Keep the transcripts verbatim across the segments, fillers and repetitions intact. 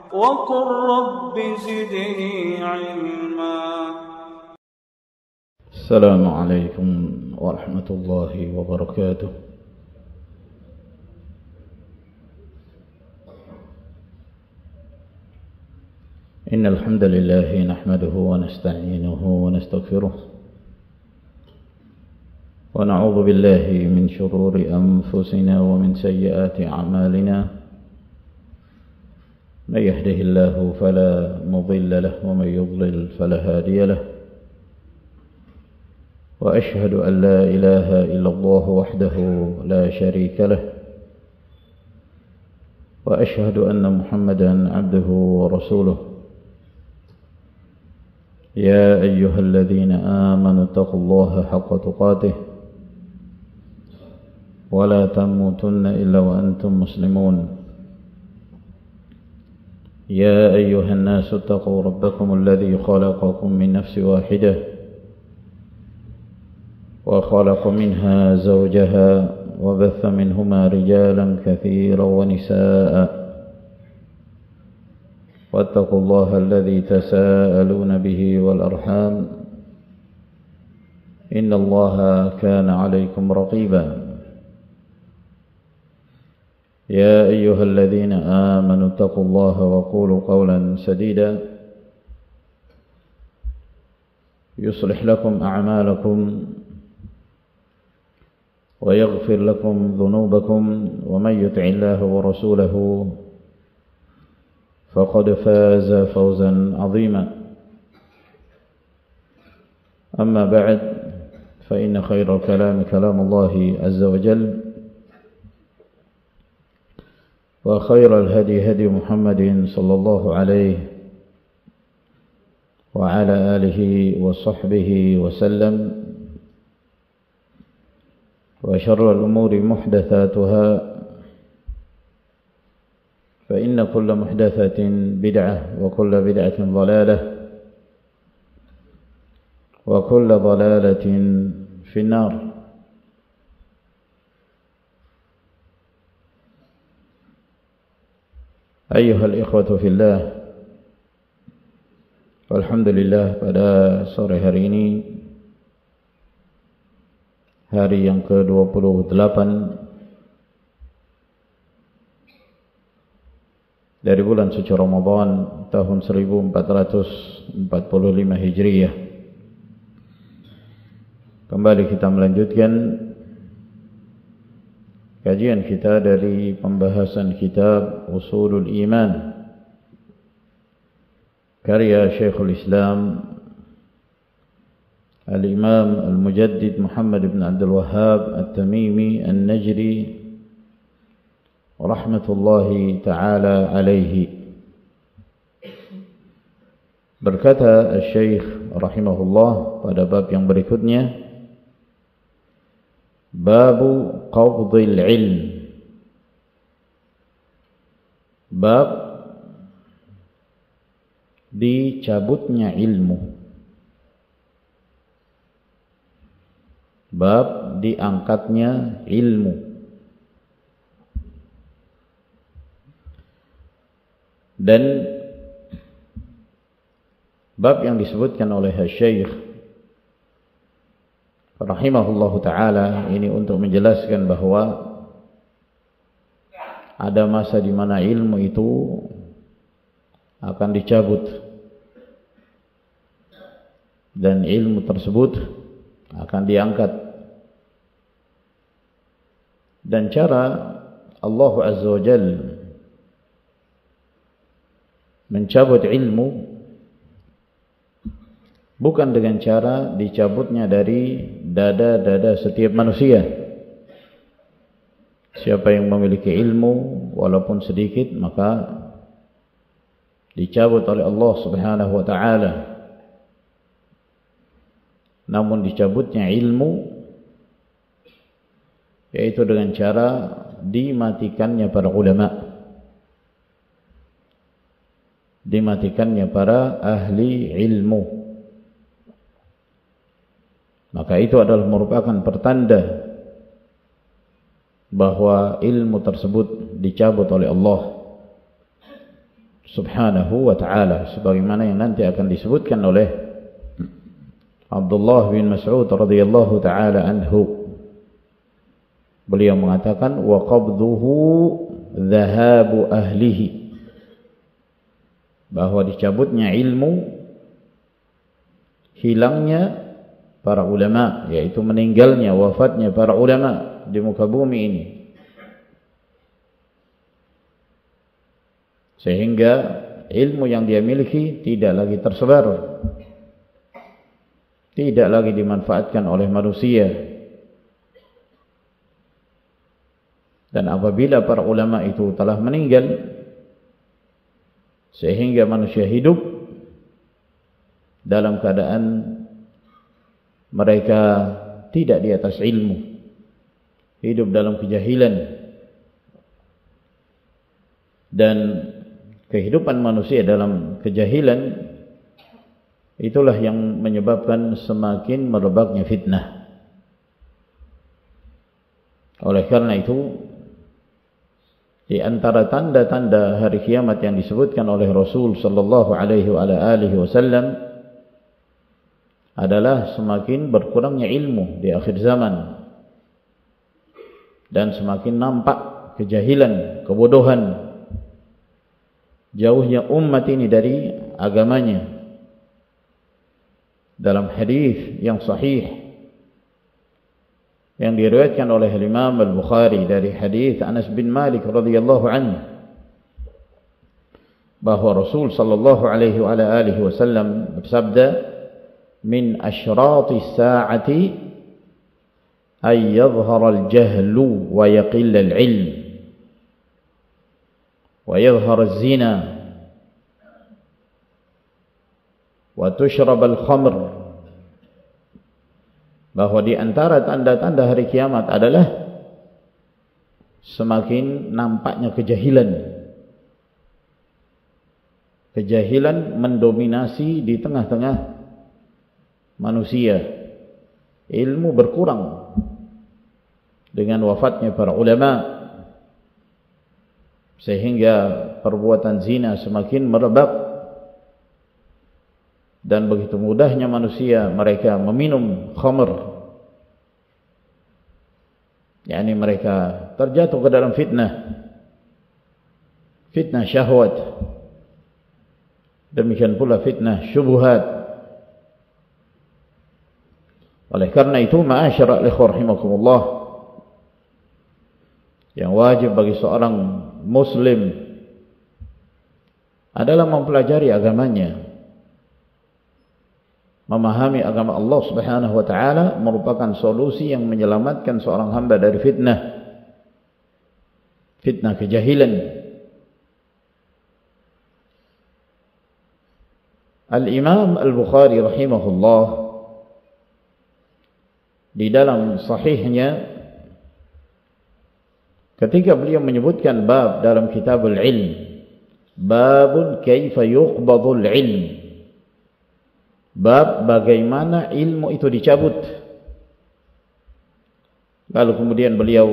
وقل رب زدني علما. السلام عليكم ورحمة الله وبركاته. إن الحمد لله نحمده ونستعينه ونستغفره ونعوذ بالله من شرور أنفسنا ومن سيئات أعمالنا. من يهده الله فلا مضل له ومن يضلل فلا هادي له. وأشهد أن لا إله إلا الله وحده لا شريك له. وأشهد أن محمدا عبده ورسوله. يا أيها الذين آمنوا اتقوا الله حق تقاته ولا تموتن إلا وأنتم مسلمون. يا أيها الناس اتقوا ربكم الذي خلقكم من نفس واحدة وخلق منها زوجها وبث منهما رجالا كثيرا ونساء. واتقوا الله الذي تساءلون به والأرحام إن الله كان عليكم رقيبا. يا أيها الذين آمنوا اتقوا الله وقولوا قولا سديدا يصلح لكم أعمالكم ويغفر لكم ذنوبكم ومن يطع الله ورسوله فقد فاز فوزا عظيما. أما بعد فإن خير الكلام كلام الله عز وجل وخير الهدي هدي محمد صلى الله عليه وعلى آله وصحبه وسلم. وشر الأمور محدثاتها فإن كل محدثة بدعة وكل بدعة ضلالة وكل ضلالة في النار. أيها الإخوة في الله, alhamdulillah pada sore hari ini, hari yang ke dua puluh delapan dari bulan suci Ramadan tahun seribu empat ratus empat puluh lima Hijriyah, kembali kita melanjutkan kajian kita dari pembahasan kitab Ushulul Iman karya Syekhul Islam Al-Imam Al-Mujaddid Muhammad bin Abdul Wahhab At-Tamimi An-Najdi rahmatullahi ta'ala alaihi. Berkata Syekh rahimahullah pada bab yang berikutnya, Babu Qabdil Ilm, bab dicabutnya ilmu, bab diangkatnya ilmu. Dan bab yang disebutkan oleh Syekh rahimahullahu ta'ala ini untuk menjelaskan bahwa ada masa di mana ilmu itu akan dicabut dan ilmu tersebut akan diangkat. Dan cara Allah Azza wa Jalla mencabut ilmu bukan dengan cara dicabutnya dari dada-dada setiap manusia. Siapa yang memiliki ilmu walaupun sedikit maka dicabut oleh Allah Subhanahu wa ta'ala. Namun dicabutnya ilmu yaitu dengan cara dimatikannya para ulama, dimatikannya para ahli ilmu. Maka itu adalah merupakan pertanda bahwa ilmu tersebut dicabut oleh Allah Subhanahu wa ta'ala, sebagaimana yang nanti akan disebutkan oleh Abdullah bin Mas'ud radhiyallahu ta'ala anhu. Beliau mengatakan, wa qabduhu dhahabu ahlihi, bahwa dicabutnya ilmu, hilangnya para ulama, yaitu meninggalnya, wafatnya para ulama di muka bumi ini, sehingga ilmu yang dia miliki tidak lagi tersebar, tidak lagi dimanfaatkan oleh manusia. Dan apabila para ulama itu telah meninggal, sehingga manusia hidup dalam keadaan mereka tidak di atas ilmu, hidup dalam kejahilan, dan kehidupan manusia dalam kejahilan itulah yang menyebabkan semakin merebaknya fitnah. Oleh karena itu, di antara tanda-tanda hari kiamat yang disebutkan oleh Rasul sallallahu alaihi wa alihi wasallam adalah semakin berkurangnya ilmu di akhir zaman, dan semakin nampak kejahilan, kebodohan, jauhnya umat ini dari agamanya. Dalam hadis yang sahih yang diriwayatkan oleh Imam Al-Bukhari dari hadis Anas bin Malik radhiyallahu anhu, bahwa Rasul sallallahu alaihi wa alihi wasallam bersabda, min asyrati as-sa'ati ay yadhhara al-jahlu wa yaqilla al-'ilm wa yadhhara az-zina wa tushrab al-khamr, bahwa di antara tanda-tanda hari kiamat adalah semakin nampaknya kejahilan. Kejahilan mendominasi di tengah-tengah manusia. Ilmu berkurang dengan wafatnya para ulama, sehingga perbuatan zina semakin merebak, dan begitu mudahnya manusia mereka meminum khamr, yakni mereka terjatuh ke dalam fitnah, fitnah syahwat, demikian pula fitnah syubhat. Oleh karena itu, ma'asyara al-ikhwah rahimakumullah, yang wajib bagi seorang muslim adalah mempelajari agamanya. Memahami agama Allah Subhanahu wa ta'ala merupakan solusi yang menyelamatkan seorang hamba dari fitnah, fitnah kejahilan. Al-Imam Al-Bukhari rahimahullah di dalam sahihnya, ketika beliau menyebutkan bab dalam kitabul ilm, babun kaifa yuqbadul ilm, bab bagaimana ilmu itu dicabut. Lalu kemudian beliau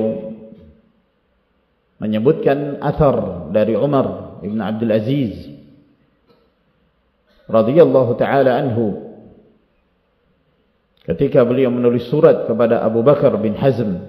menyebutkan athar dari Umar ibn Abdul Aziz radhiyallahu ta'ala anhu, ketika beliau menulis surat kepada Abu Bakar bin Hazm.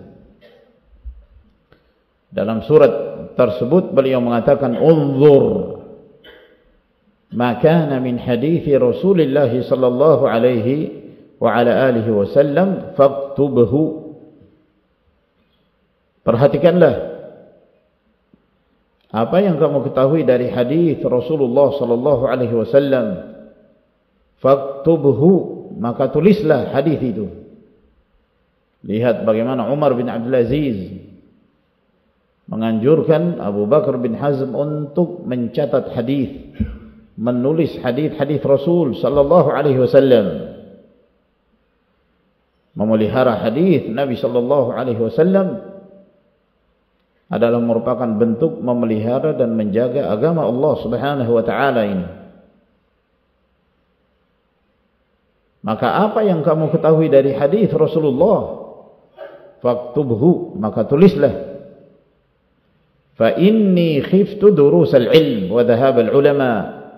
Dalam surat tersebut beliau mengatakan, unzur ma kana min hadithi Rasulillah sallallahu alaihi wa ala alihi wasallam faktubhu, perhatikanlah apa yang kamu ketahui dari hadis Rasulullah sallallahu alaihi wasallam, faktubhu, maka tulislah hadis itu. Lihat bagaimana Umar bin Abdul Aziz menganjurkan Abu Bakar bin Hazm untuk mencatat hadis, menulis hadis-hadis Rasul sallallahu alaihi wasallam. Memelihara hadis Nabi sallallahu alaihi wasallam adalah merupakan bentuk memelihara dan menjaga agama Allah Subhanahu wa taala ini. Maka apa yang kamu ketahui dari hadis Rasulullah, faktubhu, maka tulislah. fa inni khiftu durusal ilm wa dhahabal ulama,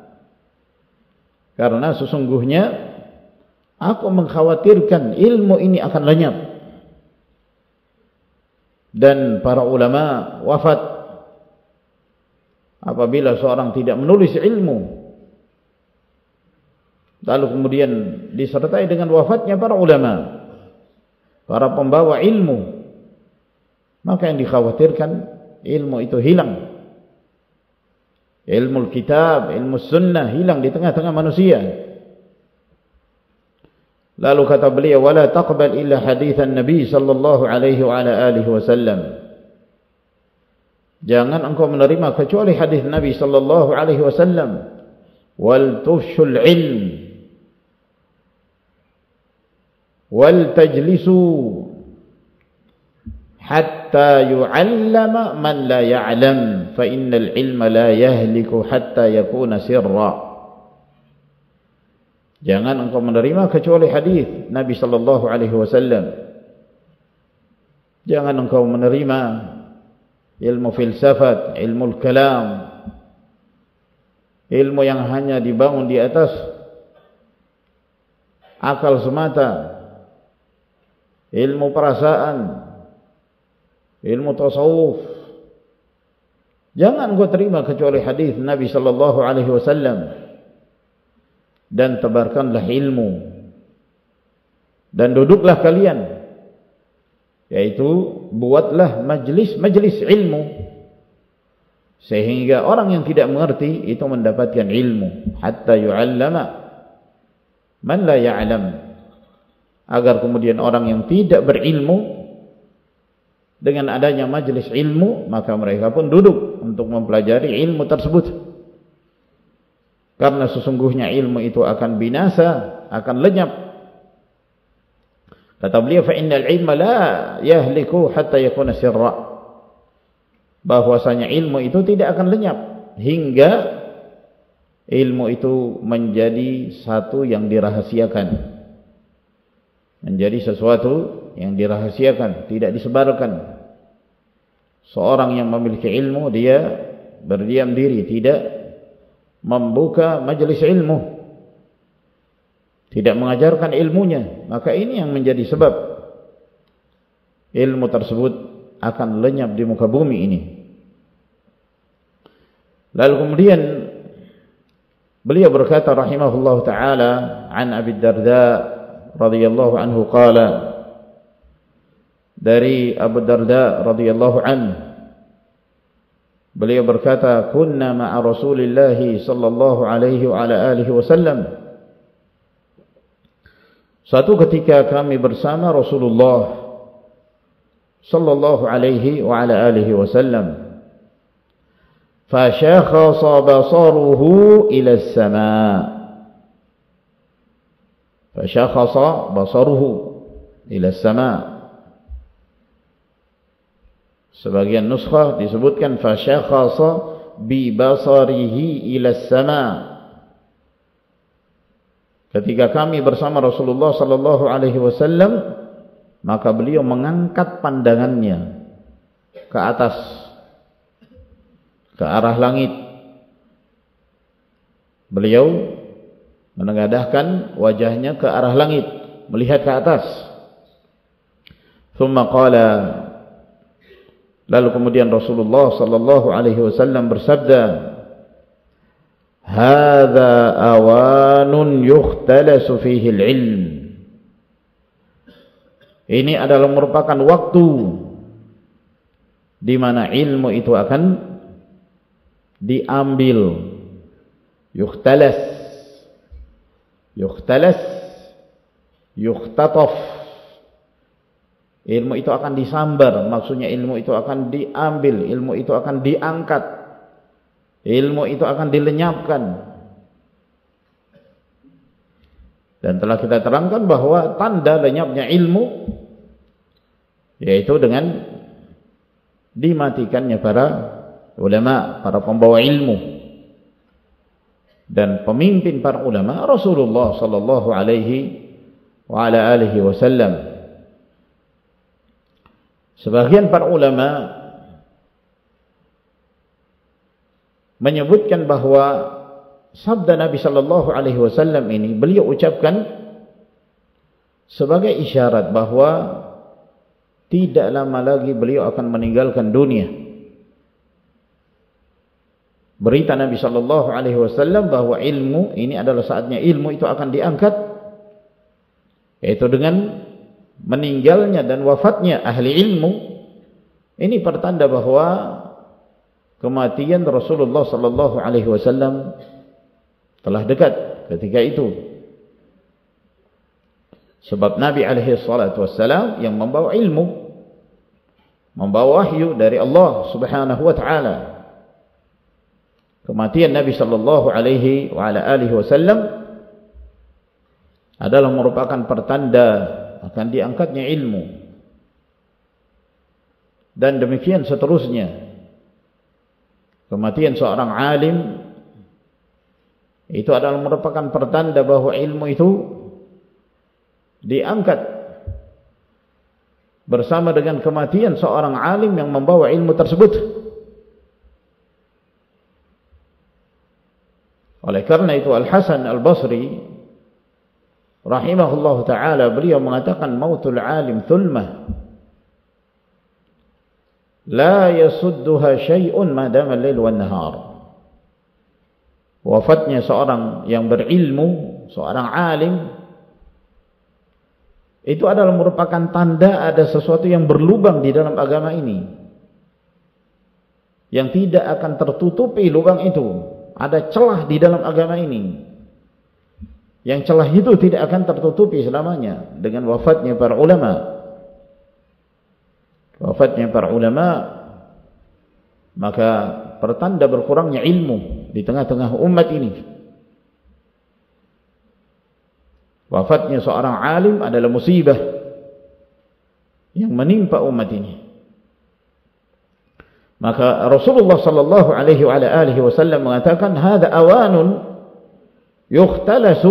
karena sesungguhnya aku mengkhawatirkan ilmu ini akan lenyap dan para ulama wafat. Apabila seorang tidak menulis ilmu lalu kemudian disertai dengan wafatnya para ulama, para pembawa ilmu, maka yang dikhawatirkan ilmu itu hilang. Ilmu kitab, ilmu sunnah hilang di tengah-tengah manusia. Lalu kata beliau, wala taqbal illa hadithan Nabi sallallahu alaihi wa ala alihi wasallam. Jangan engkau menerima kecuali hadis Nabi sallallahu alaihi wasallam. Wal tufshul ilm wal tajlisu hatta yu'allama man la ya'lam fa innal ilma la yahliku hatta yakuna sirra. Jangan engkau menerima kecuali hadis Nabi sallallahu alaihi wasallam. Jangan engkau menerima ilmu filsafat, ilmu kalam, ilmu yang hanya dibangun di atas akal semata, ilmu perasaan, ilmu tasawuf. Jangan kau terima kecuali hadis Nabi sallallahu alaihi wasallam. Dan tebarkanlah ilmu, dan duduklah kalian, yaitu buatlah majlis-majlis ilmu, sehingga orang yang tidak mengerti itu mendapatkan ilmu, hatta yu'allama man la ya'lam, agar kemudian orang yang tidak berilmu, dengan adanya majlis ilmu, maka mereka pun duduk untuk mempelajari ilmu tersebut. Karena sesungguhnya ilmu itu akan binasa, akan lenyap. Kata beliau, fa innal ilma la yahliku hatta yakuna sirra, bahwasanya ilmu itu tidak akan lenyap hingga ilmu itu menjadi satu yang dirahasiakan, menjadi sesuatu yang dirahasiakan, tidak disebarkan. Seorang yang memiliki ilmu, dia berdiam diri, tidak membuka majelis ilmu, tidak mengajarkan ilmunya, maka ini yang menjadi sebab ilmu tersebut akan lenyap di muka bumi ini. Lalu kemudian beliau berkata rahimahullah ta'ala, an Abi Darda radhiyallahu anhu qala, dari Abu Darda radhiyallahu anhu, beliau berkata, kunna ma'a Rasulillah sallallahu alaihi wa ala alihi wasallam. Suatu ketika kami bersama Rasulullah sallallahu alaihi wa ala alihi wasallam. Fashakhasa basaruhu ila as-sama'. Fashakhasa basaruhu ila as-sama'. Sebagian nuskhah disebutkan fashakhasa bi basarihi ila as-sama'. Ketika kami bersama Rasulullah sallallahu alaihi wasallam, maka beliau mengangkat pandangannya ke atas, ke arah langit. Beliau menengadahkan wajahnya ke arah langit, melihat ke atas. Thumma qala, lalu kemudian Rasulullah sallallahu alaihi wasallam bersabda, "Hadza awanun yukhtalasu fihi al-ilm." Ini adalah merupakan waktu di mana ilmu itu akan diambil. Yukhtalas, yukhtalas, yukhtataf. Ilmu itu akan disambar, maksudnya ilmu itu akan diambil, ilmu itu akan diangkat, ilmu itu akan dilenyapkan. Dan telah kita terangkan bahwa tanda lenyapnya ilmu yaitu dengan dimatikannya para ulama, para pembawa ilmu. Dan pemimpin para ulama Rasulullah sallallahu alaihi wa ala alihi wasallam. Sebagian para ulama menyebutkan bahwa sabda Nabi sallallahu alaihi wasallam ini beliau ucapkan sebagai isyarat bahwa tidak lama lagi beliau akan meninggalkan dunia. Berita Nabi sallallahu alaihi wasallam bahwa ilmu ini adalah saatnya ilmu itu akan diangkat, yaitu dengan meninggalnya dan wafatnya ahli ilmu. Ini pertanda bahwa kematian Rasulullah sallallahu alaihi wasallam telah dekat ketika itu. Sebab Nabi alaihi salatu wassalam yang membawa ilmu, membawa wahyu dari Allah Subhanahu wa taala. Kematian Nabi sallallahu alaihi wa ala alihi wasallam adalah merupakan pertanda akan diangkatnya ilmu. Dan demikian seterusnya. Kematian seorang alim itu adalah merupakan pertanda bahwa ilmu itu diangkat bersama dengan kematian seorang alim yang membawa ilmu tersebut. Oleh karena itu Al-Hasan Al-Basri rahimahullah ta'ala beliau mengatakan mautul alim thulmah la yasudduha syai'un madama al-lail wan nahar. Wafatnya seorang yang berilmu, seorang alim, itu adalah merupakan tanda ada sesuatu yang berlubang di dalam agama ini, yang tidak akan tertutupi lubang itu. Ada celah di dalam agama ini, yang celah itu tidak akan tertutupi selamanya dengan wafatnya para ulama. Wafatnya para ulama, maka pertanda berkurangnya ilmu di tengah-tengah umat ini. Wafatnya seorang alim adalah musibah yang menimpa umat ini. Maka Rasulullah sallallahu alaihi wa alihi wasallam mengatakan hadza awanun yukhtalasu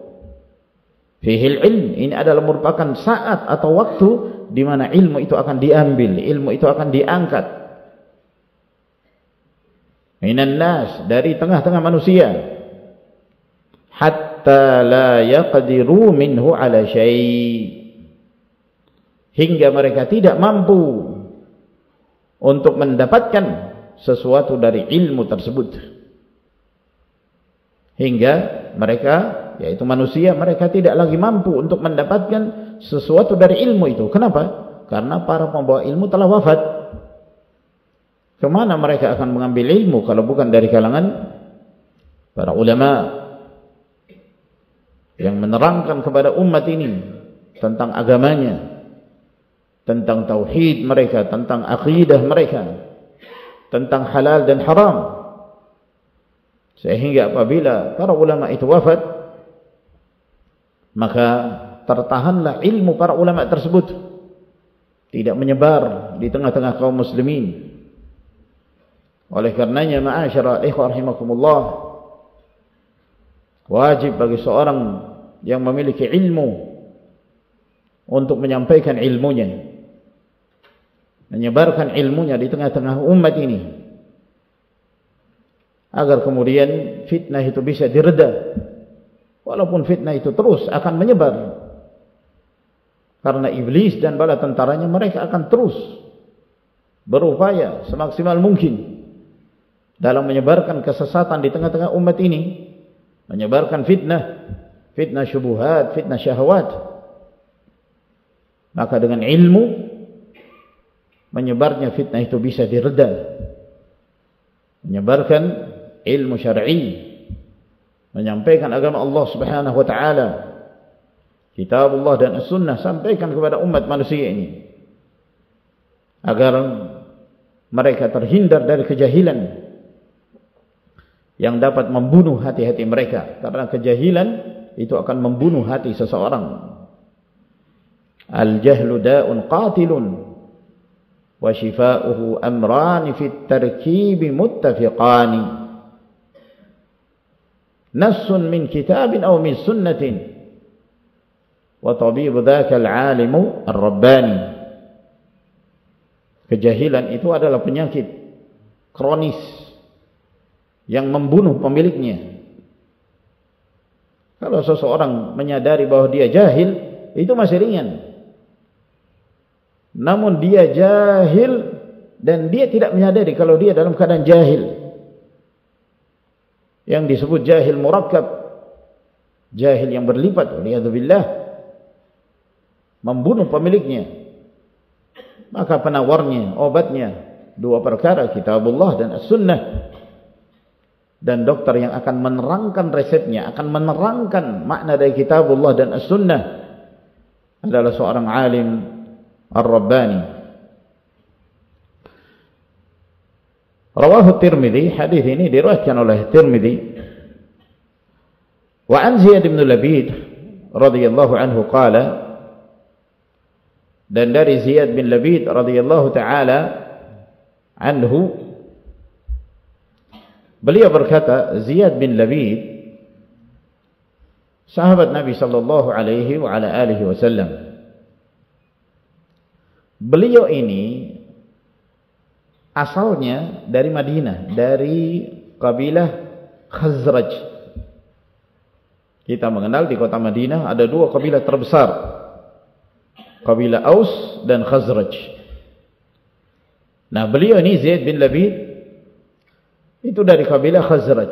fihi al-ilm. Ini adalah merupakan saat atau waktu di mana ilmu itu akan diambil, ilmu itu akan diangkat. Minan nas, dari tengah-tengah manusia, hatta la yaqdiru minhu ala syai', hingga mereka tidak mampu untuk mendapatkan sesuatu dari ilmu tersebut. Hingga mereka, yaitu manusia, mereka tidak lagi mampu untuk mendapatkan sesuatu dari ilmu itu. Kenapa? Karena para pembawa ilmu telah wafat. Kemana mereka akan mengambil ilmu kalau bukan dari kalangan para ulama yang menerangkan kepada umat ini tentang agamanya, tentang tauhid mereka, tentang akidah mereka, tentang halal dan haram. Sehingga apabila para ulama itu wafat, maka tertahanlah ilmu para ulama tersebut, tidak menyebar di tengah-tengah kaum muslimin. Oleh karenanya ma'asyara ikhwah rahimakumullah, wajib bagi seorang yang memiliki ilmu untuk menyampaikan ilmunya, menyebarkan ilmunya di tengah-tengah umat ini, agar kemudian fitnah itu bisa direda. Walaupun fitnah itu terus akan menyebar, karena iblis dan bala tentaranya mereka akan terus berupaya semaksimal mungkin dalam menyebarkan kesesatan di tengah-tengah umat ini, menyebarkan fitnah, fitnah syubuhat, fitnah syahwat. Maka dengan ilmu, menyebarnya fitnah itu bisa direda. Menyebarkan ilmu syar'i, menyampaikan agama Allah Subhanahu wa taala, kitab Allah dan as-sunnah, sampaikan kepada umat manusia ini agar mereka terhindar dari kejahilan yang dapat membunuh hati-hati mereka, karena kejahilan itu akan membunuh hati seseorang. Al-jahlu da'un qatilun wa shifa'uhu amran fi at-tarkib muttafiqan. Nassun min kitabin aw min sunnatin wa tabibu dhaka al-alimu ar-rabbani. Kejahilan itu adalah penyakit kronis yang membunuh pemiliknya. Kalau seseorang menyadari bahwa dia jahil, itu masih ringan. Namun dia jahil dan dia tidak menyadari kalau dia dalam keadaan jahil, yang disebut jahil murakkab, jahil yang berlipat, waliyadzubillah, membunuh pemiliknya. Maka penawarnya, obatnya, dua perkara, kitabullah dan as-sunnah. Dan dokter yang akan menerangkan resepnya, akan menerangkan makna dari kitabullah dan as-sunnah adalah seorang alim ar-rabbani. Rawahu Tirmidzi, hadis ini diriwayatkan oleh Tirmidzi. Wa an Ziyad bin Labid radhiyallahu anhu qala, dan dari Ziyad bin Labid radhiyallahu taala anhu, beliau berkata, Ziyad bin Labid sahabat Nabi sallallahu alaihi wa ala alihi wasallam. Beliau ini asalnya dari Madinah, dari kabilah Khazraj. Kita mengenal di kota Madinah ada dua kabilah terbesar, kabilah Aus dan Khazraj. Nah, beliau ini Zaid bin Labid itu dari kabilah Khazraj.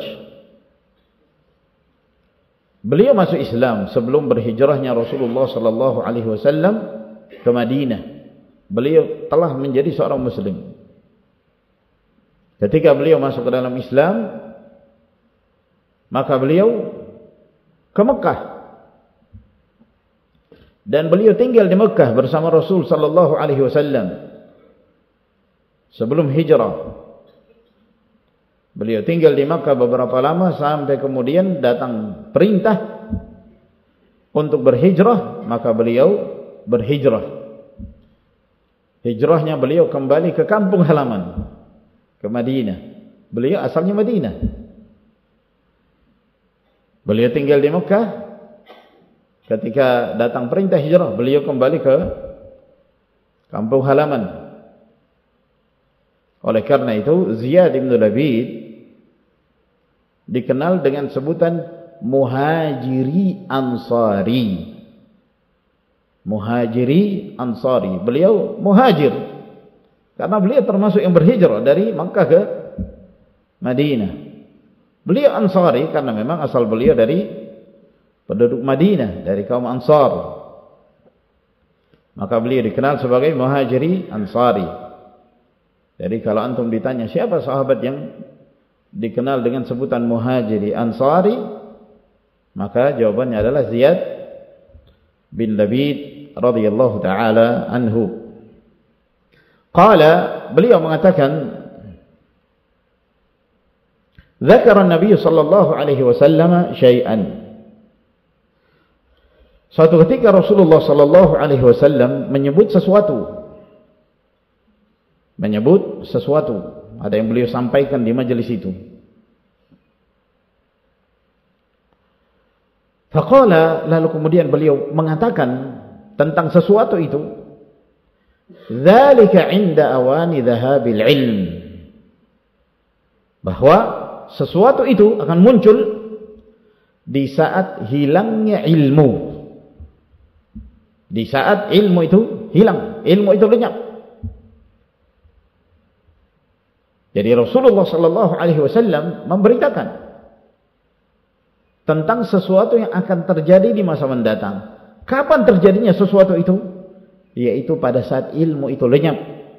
Beliau masuk Islam sebelum berhijrahnya Rasulullah sallallahu alaihi wasallam ke Madinah. Beliau telah menjadi seorang muslim. Ketika beliau masuk ke dalam Islam, maka beliau ke Mekah. Dan beliau tinggal di Mekah bersama Rasul sallallahu alaihi wasallam sebelum hijrah. Beliau tinggal di Mekah beberapa lama sampai kemudian datang perintah untuk berhijrah, maka beliau berhijrah. Hijrahnya beliau kembali ke kampung halaman, ke Madinah. Beliau asalnya Madinah. Beliau tinggal di Mekah. Ketika datang perintah hijrah, beliau kembali ke kampung halaman. Oleh karena itu, Ziyad bin Labid dikenal dengan sebutan Muhajiri Ansari. Muhajiri Ansari. Beliau muhajir karena beliau termasuk yang berhijrah dari Makkah ke Madinah. Beliau Ansari karena memang asal beliau dari penduduk Madinah, dari kaum Ansar. Maka beliau dikenal sebagai Muhajiri Ansari. Jadi kalau antum ditanya siapa sahabat yang dikenal dengan sebutan Muhajiri Ansari, maka jawabannya adalah Ziyad bin Labid radhiyallahu taala anhu. Qala, beliau mengatakan, Dzakara Nabi sallallahu alaihi wasallam syai'an. Suatu ketika Rasulullah sallallahu alaihi wasallam menyebut sesuatu. Menyebut sesuatu. Ada yang beliau sampaikan di majelis itu. Faqala, lalu kemudian beliau mengatakan tentang sesuatu itu, dzalika 'inda awani dhahabil ilm. Bahwa sesuatu itu akan muncul di saat hilangnya ilmu. Di saat ilmu itu hilang, ilmu itu lenyap. Jadi Rasulullah sallallahu alaihi wasallam memberitakan tentang sesuatu yang akan terjadi di masa mendatang. Kapan terjadinya sesuatu itu? Yaitu pada saat ilmu itu lenyap.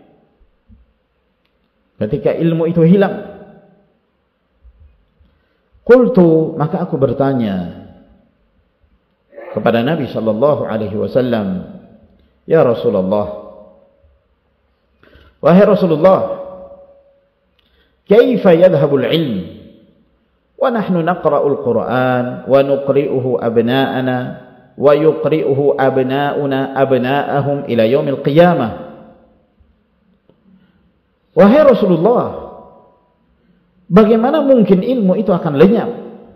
Ketika ilmu itu hilang. Qultu, maka aku bertanya kepada Nabi sallallahu alaihi wasallam, ya Rasulullah, wahai Rasulullah, kaifa yadhhabul ilm wa nahnu naqra'ul Qur'an wa nuqri'uhu abna'ana wa yuqri'uhu abna'una abna'ahum ila yaumil qiyamah. Wahai Rasulullah, bagaimana mungkin ilmu itu akan lenyap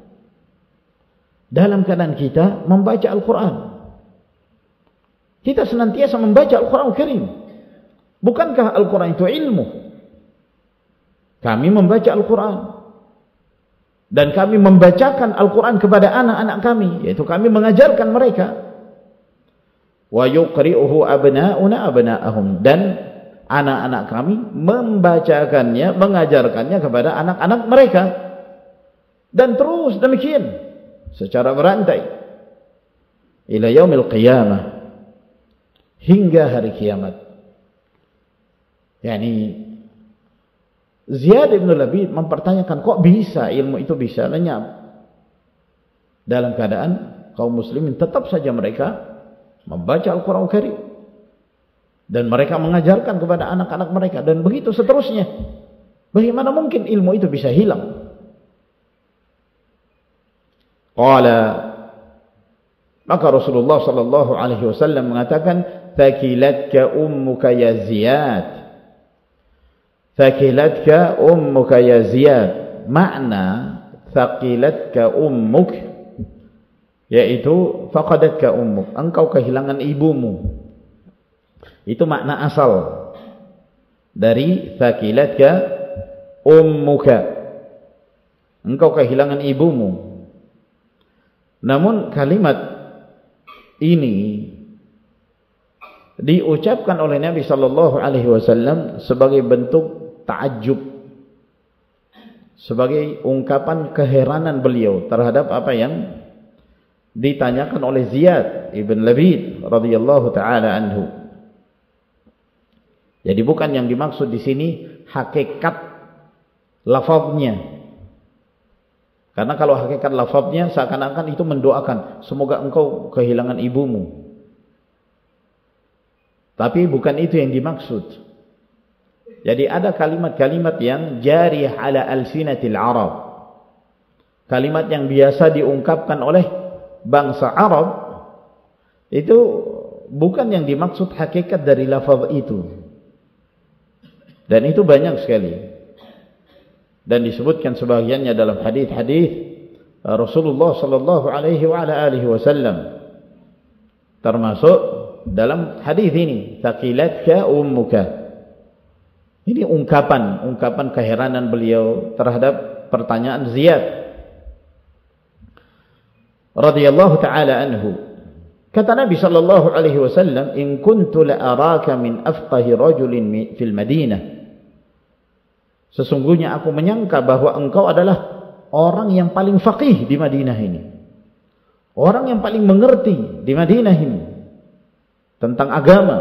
dalam keadaan kita membaca Al-Quran? Kita senantiasa membaca Al-Quran Al-Karim. Bukankah Al-Quran itu ilmu? Kami membaca Al-Quran. Dan kami membacakan Al-Quran kepada anak-anak kami, yaitu kami mengajarkan mereka. Wa yuqri'uhu abna'una abna'ahum, dan anak-anak kami membacakannya, mengajarkannya kepada anak-anak mereka. Dan terus demikian secara berantai ila yaumil qiyamah, hingga hari kiamat. Yani Ziyad ibn Labid mempertanyakan, kok bisa ilmu itu bisa lenyap dalam keadaan kaum muslimin tetap saja mereka membaca Al-Quran Al-Karim dan mereka mengajarkan kepada anak-anak mereka, dan begitu seterusnya. Bagaimana mungkin ilmu itu bisa hilang? Qala, maka Rasulullah sallallahu alaihi wasallam mengatakan, "Thakilatka ummuka ya Ziyad." Thakilatka ummuka ya Ziyad. Makna thakilatka ummuk yaitu faqadatka ummuk, engkau kehilangan ibumu. Itu makna asal dari thakilatka ummuka, engkau kehilangan ibumu. Namun kalimat ini diucapkan oleh Nabi sallallahu alaihi wasallam sebagai bentuk ta'ajjub, sebagai ungkapan keheranan beliau terhadap apa yang ditanyakan oleh Ziyad ibn Labid radhiyallahu taala anhu. Jadi bukan yang dimaksud di sini hakikat lafaznya. Karena kalau hakikat lafaznya seakan-akan itu mendoakan semoga engkau kehilangan ibumu. Tapi bukan itu yang dimaksud. Jadi ada kalimat-kalimat yang jariyah ala alsinatil Arab, kalimat yang biasa diungkapkan oleh bangsa Arab, itu bukan yang dimaksud hakikat dari lafaz itu. Dan itu banyak sekali, dan disebutkan sebagiannya dalam hadis-hadis Rasulullah sallallahu alaihi wa ala alihi wasallam, termasuk dalam hadis ini, thaqilatka ummuka. Ini ungkapan, ungkapan keheranan beliau terhadap pertanyaan Ziyad radhiyallahu taala anhu. Kata Nabi sallallahu alaihi wasallam, "In kuntu la araka min afqahi rajulin fil Madinah." Sesungguhnya aku menyangka bahwa engkau adalah orang yang paling faqih di Madinah ini, orang yang paling mengerti di Madinah ini tentang agama.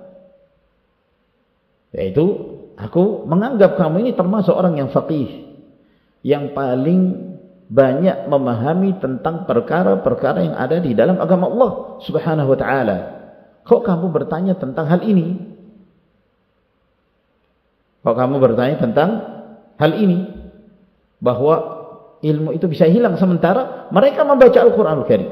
Yaitu aku menganggap kamu ini termasuk orang yang faqih, yang paling banyak memahami tentang perkara-perkara yang ada di dalam agama Allah subhanahu wa ta'ala. Kok kamu bertanya tentang hal ini? Kok kamu bertanya tentang hal ini? Bahwa ilmu itu bisa hilang sementara mereka membaca Al-Quran Al-Karim.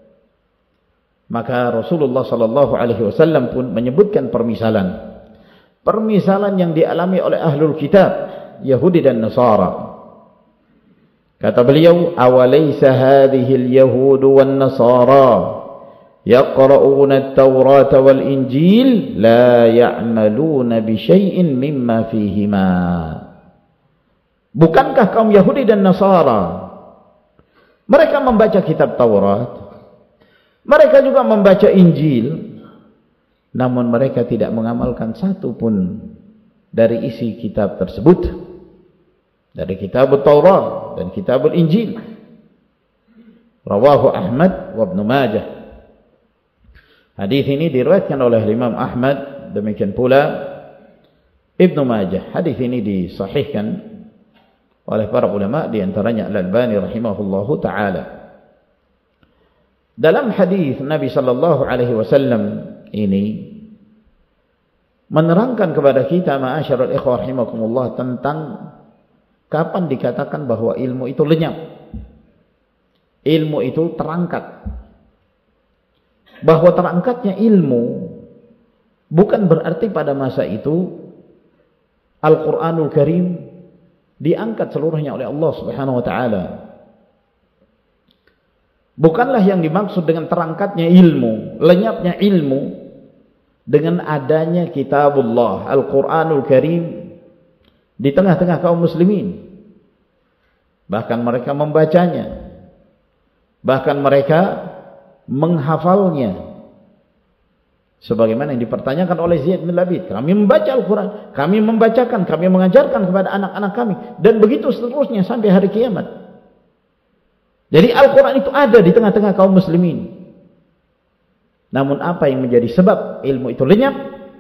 Maka Rasulullah sallallahu alaihi wasallam pun menyebutkan permisalan. Permisalan yang dialami oleh ahlul kitab, Yahudi dan Nasara. Kata beliau, "Awalaysa hadhihi al-yahud wan nasara yaqra'una at-taurata wal injil la ya'maluna bi syai'in mimma fihima." Bukankah kaum Yahudi dan Nasara mereka membaca kitab Taurat, mereka juga membaca Injil, namun mereka tidak mengamalkan satu pun dari isi kitab tersebut, dari kitab Taurat dan kitab Injil. Rawahu Ahmad wa Ibn Majah. Hadis ini diriwayatkan oleh Imam Ahmad, demikian pula Ibn Majah. Hadis ini disahihkan oleh para ulama, di antaranya Al-Albani rahimahullahu taala. Dalam hadis Nabi sallallahu alaihi wasallam ini menerangkan kepada kita, ma'asyiral ikhwah rahimakumullah, tentang kapan dikatakan bahwa ilmu itu lenyap, ilmu itu terangkat. Bahwa terangkatnya ilmu bukan berarti pada masa itu Al-Quranul Karim diangkat seluruhnya oleh Allah subhanahu wa ta'ala. Bukanlah yang dimaksud dengan terangkatnya ilmu, lenyapnya ilmu, dengan adanya kitabullah, Al-Quranul Karim di tengah-tengah kaum muslimin. bahkan mereka membacanya, bahkan mereka menghafalnya. Sebagaimana yang dipertanyakan oleh Zaid bin Labid, kami membaca Al-Quran, kami membacakan, kami mengajarkan kepada anak-anak kami, dan begitu seterusnya sampai hari kiamat. Jadi Al-Quran itu ada di tengah-tengah kaum muslimin. Namun apa yang menjadi sebab ilmu itu lenyap?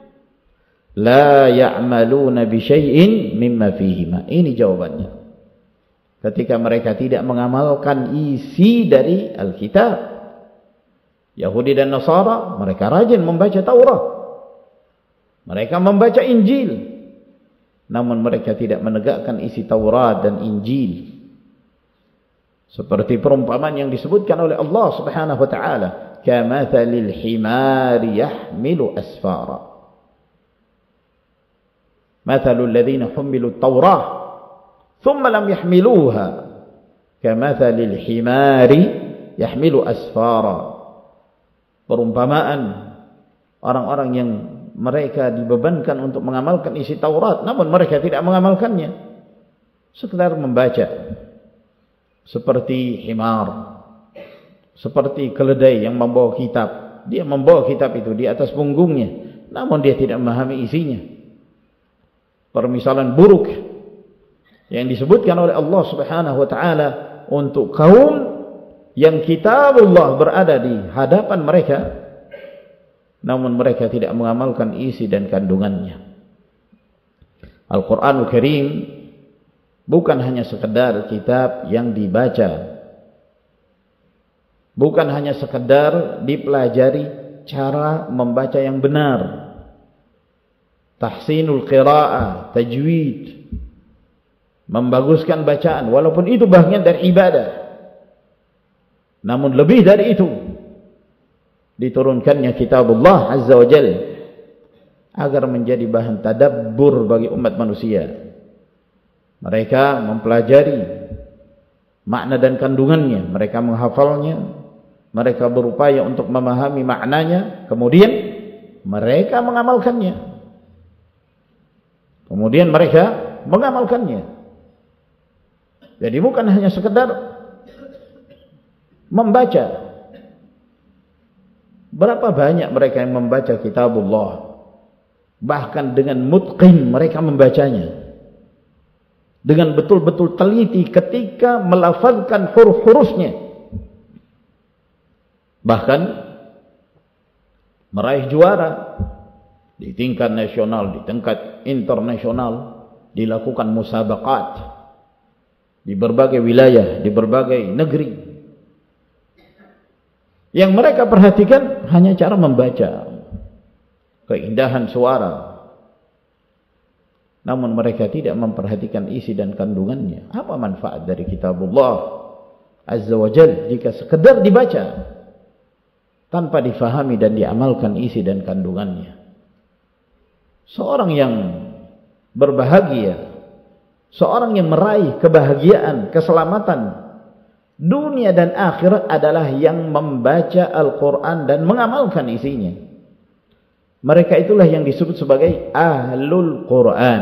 La ya'maluna bi syai'in mimma fihima. Ini jawabannya. Ketika mereka tidak mengamalkan isi dari Alkitab. Yahudi dan Nasara, mereka rajin membaca Taurat. Mereka membaca Injil. Namun mereka tidak menegakkan isi Taurat dan Injil. Seperti perumpamaan yang disebutkan oleh Allah Subhanahu wa taala, kamathalil himari yahmilu asfara. Mathalul ladzina humilu at-taurah thumma lam yahmiluha kamathalil himari yahmilu asfara. Perumpamaan orang-orang yang mereka dibebankan untuk mengamalkan isi Taurat, namun mereka tidak mengamalkannya, sekedar membaca. Seperti himar, seperti keledai yang membawa kitab. Dia membawa kitab itu di atas punggungnya, namun dia tidak memahami isinya. Permisalan buruk yang disebutkan oleh Allah Subhanahu wa taala untuk kaum yang kitabullah berada di hadapan mereka, namun mereka tidak mengamalkan isi dan kandungannya. Al-Quranul Karim bukan hanya sekedar kitab yang dibaca, bukan hanya sekedar dipelajari cara membaca yang benar, tahsinul qira'ah, tajwid, membaguskan bacaan, walaupun itu bagian dari ibadah. Namun lebih dari itu, diturunkannya kitabullah Azza wa Jalla agar menjadi bahan tadabbur bagi umat manusia. Mereka mempelajari makna dan kandungannya, mereka menghafalnya, mereka berupaya untuk memahami maknanya, kemudian mereka mengamalkannya. Kemudian mereka mengamalkannya. Jadi bukan hanya sekedar membaca. Berapa banyak mereka yang membaca kitabullah, bahkan dengan mutqin mereka membacanya, dengan betul-betul teliti ketika melafazkan huruf-hurufnya, bahkan meraih juara di tingkat nasional, di tingkat internasional, dilakukan musabaqat di berbagai wilayah, di berbagai negeri. Yang mereka perhatikan hanya cara membaca, keindahan suara, namun mereka tidak memperhatikan isi dan kandungannya. Apa manfaat dari kitabullah Azza wa Jalla jika sekedar dibaca tanpa difahami dan diamalkan isi dan kandungannya? Seorang yang berbahagia, seorang yang meraih kebahagiaan, keselamatan dunia dan akhirat adalah yang membaca Al-Quran dan mengamalkan isinya. Mereka itulah yang disebut sebagai Ahlul Quran.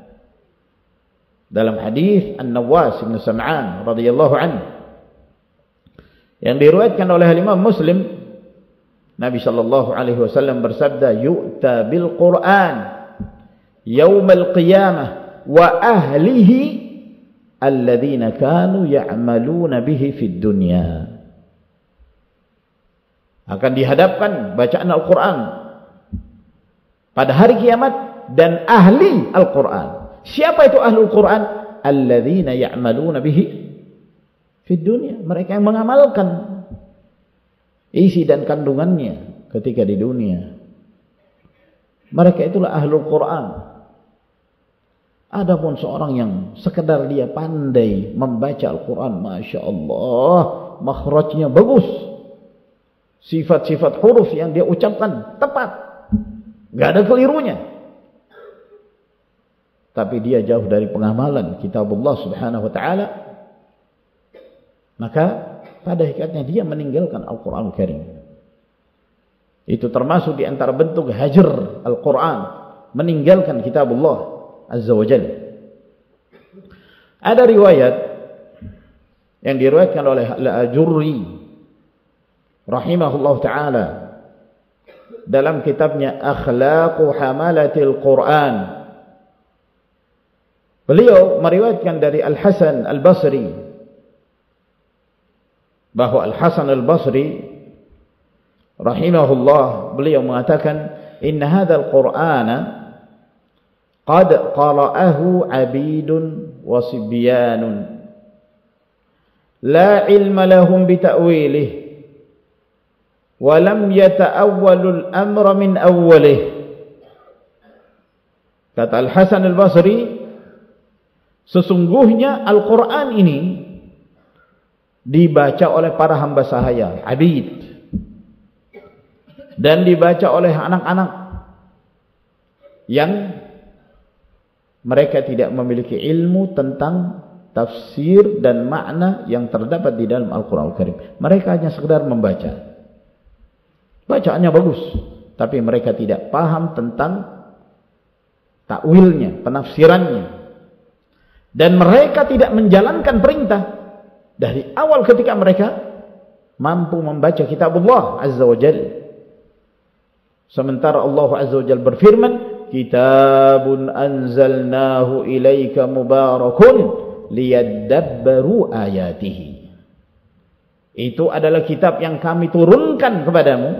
Dalam hadis An-Nawas bin Sam'an radhiyallahu anhu yang diriwayatkan oleh Imam Muslim, Nabi sallallahu alaihi wasallam bersabda, "Yu'ta bil Quran yaumal qiyamah wa ahlihi alladzina kanu ya'maluna bihi fid dunya." Akan dihadapkan bacaan Al-Quran pada hari kiamat dan ahli Al-Quran. Siapa itu ahli Al-Quran? Alladzina ya'maluna bihi fid dunya. Mereka yang mengamalkan isi dan kandungannya ketika di dunia. Mereka itulah ahli Al-Quran. Adapun seorang yang sekedar dia pandai membaca Al-Quran, Masya Allah, makhrajnya bagus, sifat-sifat huruf yang dia ucapkan tepat, gak ada kelirunya, tapi dia jauh dari pengamalan kitabullah Subhanahu wa ta'ala, maka pada hakikatnya dia meninggalkan Al-Quran Karim. Itu termasuk di antara bentuk hajar Al-Quran, meninggalkan kitabullah Azza wa Jalla. Ada riwayat yang diriwayatkan oleh Al-Ajurri rahimahullah taala dalam kitabnya Akhlaqu Hamalatil Quran. Beliau meriwayatkan dari Al-Hasan Al-Basri bahwa Al-Hasan Al-Basri rahimahullah beliau mengatakan, inna hadzal Qur'ana qad qara'ahu 'abidun wa sibyanun la ilma lahum bita'wilih wa lam yata'awwalul amra min awwalih. Kata Al-Hasan Al-Basri, sesungguhnya Al-Quran ini dibaca oleh para hamba sahaya, abid, dan dibaca oleh anak-anak yang mereka tidak memiliki ilmu tentang tafsir dan makna yang terdapat di dalam Al-Quran Al-Karim. Mereka hanya sekedar membaca, bacaannya bagus, tapi mereka tidak paham tentang takwilnya, penafsirannya. Dan mereka tidak menjalankan perintah dari awal ketika mereka mampu membaca kitab Allah Azza wa Jalla. Sementara Allah Azza wa Jalla berfirman, kitabun anzalnahu ilaika mubarakun liyadabbaru ayatihi. Itu adalah kitab yang kami turunkan kepadamu,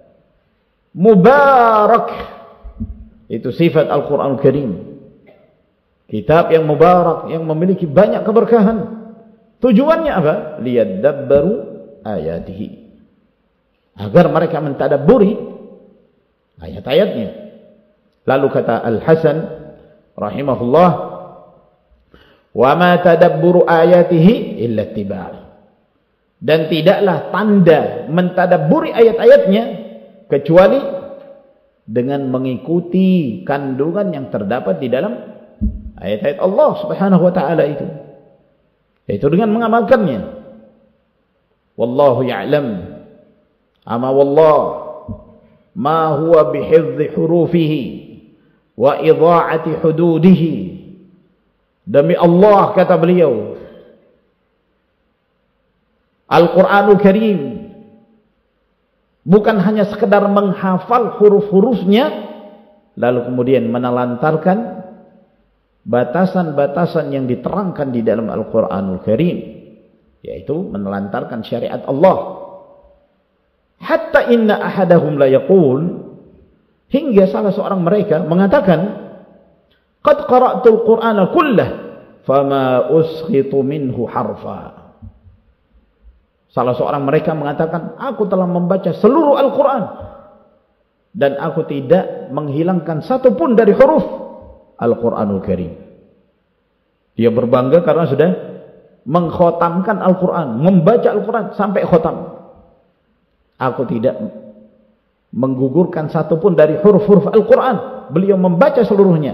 mubarak. Itu sifat Al-Quran Al-Karim, kitab yang mubarak, yang memiliki banyak keberkahan. Tujuannya apa? Liyadabbaru ayatihi, agar mereka mentadabburi ayat-ayatnya. Lalu kata Al-Hasan rahimahullah, wa ma tadabburu ayatihi illa ittiba'. Dan tidaklah tanda mentadabburi ayat-ayatnya kecuali dengan mengikuti kandungan yang terdapat di dalam ayat-ayat Allah Subhanahu wa taala itu, yaitu dengan mengamalkannya. Wallahu ya'lam, ama wallah ma huwa bihifdzi hurufihi wa idha'ati hududihi. Demi Allah, kata beliau, Al-Quranul Karim bukan hanya sekedar menghafal huruf-hurufnya lalu kemudian menelantarkan batasan-batasan yang diterangkan di dalam Al-Quranul Karim, yaitu menelantarkan syariat Allah. Hatta inna ahadahum la yaqul, hingga salah seorang mereka mengatakan, qad qara'tul Qur'ana kullah fama uskhitu minhu harfa. Salah seorang mereka mengatakan, aku telah membaca seluruh Al-Quran dan aku tidak menghilangkan satu pun dari huruf Al-Quranul Karim. Dia berbangga karena sudah mengkhotamkan Al-Quran, membaca Al-Quran sampai khotam. Aku tidak menggugurkan satu pun dari huruf-huruf Al-Quran. Beliau membaca seluruhnya.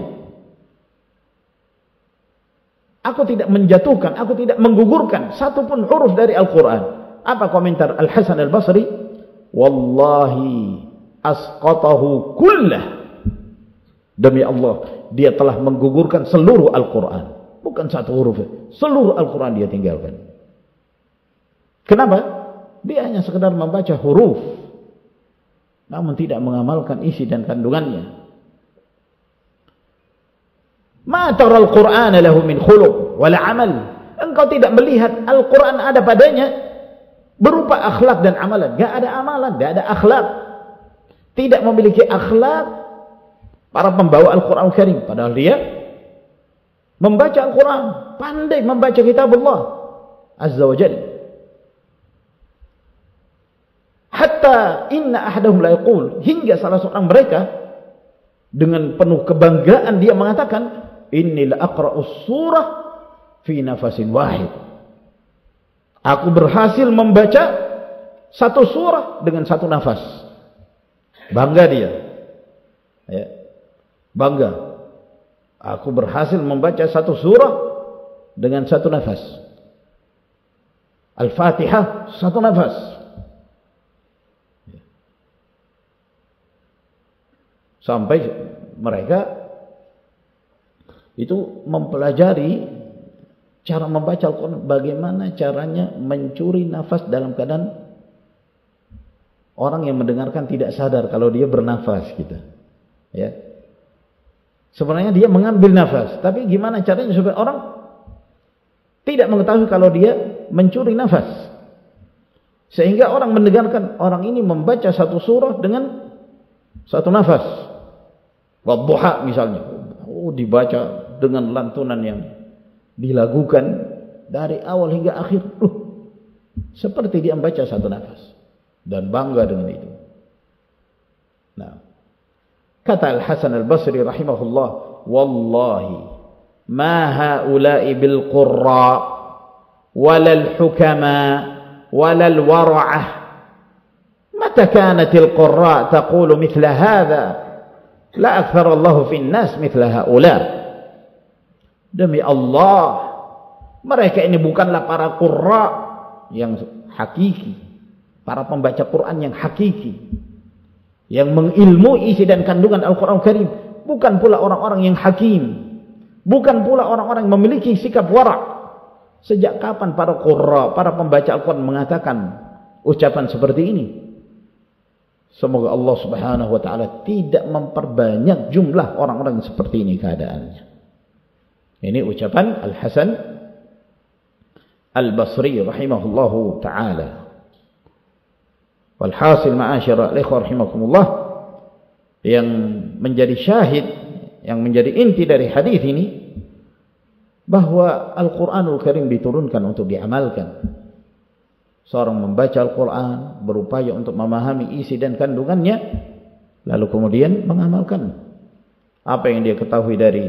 Aku tidak menjatuhkan, aku tidak menggugurkan satu pun huruf dari Al-Quran. Apa komentar Al-Hasan Al-Basri? Wallahi asqatahu kullah. Demi Allah, dia telah menggugurkan seluruh Al-Quran. Bukan satu huruf, seluruh Al-Quran dia tinggalkan. Kenapa? Dia hanya sekedar membaca huruf, namun tidak mengamalkan isi dan kandungannya. Ma taral Qur'ana lahu min khuluq wala amal. Engkau tidak melihat Al-Quran ada padanya berupa akhlak dan amalan. Gak ada amalan, gak ada akhlak. Tidak memiliki akhlak para pembawa Al-Quran Al-Karim. Padahal dia membaca Al-Quran, pandai membaca kitab Allah Azza wa Jalla. Hatta inna ahadahum la yaqul, hingga salah seorang mereka dengan penuh kebanggaan dia mengatakan, inni la aqra'us surah fi nafasin wahid. Aku berhasil membaca satu surah dengan satu nafas. Bangga dia, ya, bangga. Aku berhasil membaca satu surah dengan satu nafas. Al-Fatihah satu nafas. Sampai mereka itu mempelajari Cara membaca Al-Quran, bagaimana caranya mencuri nafas dalam keadaan orang yang mendengarkan tidak sadar kalau dia bernafas gitu. Ya. Sebenarnya dia mengambil nafas, tapi gimana caranya supaya orang tidak mengetahui kalau dia mencuri nafas. Sehingga orang mendengarkan orang ini membaca satu surah dengan satu nafas. Wadduha misalnya. Oh, dibaca dengan lantunan yang dilakukan dari awal hingga akhir, uh, seperti dia membaca satu nafas dan bangga dengan itu. Nah, kata Al-Hasan Al-Basri rahimahullah, wallahi ma haula'i bil qurra walal hukama walal wara'ah mata kanatil qurra taqulu mithla hadha la akthara Allah fi an-nas mithla haula. Demi Allah, mereka ini bukanlah para qurra yang hakiki, para pembaca Quran yang hakiki, yang mengilmui isi dan kandungan Al-Quran Karim. Bukan pula orang-orang yang hakim, bukan pula orang-orang yang memiliki sikap wara'. Sejak kapan para qurra, para pembaca Al-Quran mengatakan ucapan seperti ini? Semoga Allah Subhanahu wa taala tidak memperbanyak jumlah orang-orang seperti ini keadaannya. Ini ucapan Al-Hasan Al-Basri rahimahullahu ta'ala. Walhasil ma'asyara al-ikhwah rahimakumullah, yang menjadi syahid, yang menjadi inti dari hadis ini, bahwa Al-Quranul Karim diturunkan untuk diamalkan. Seorang membaca Al-Quran, berupaya untuk memahami isi dan kandungannya, lalu kemudian mengamalkan apa yang dia ketahui dari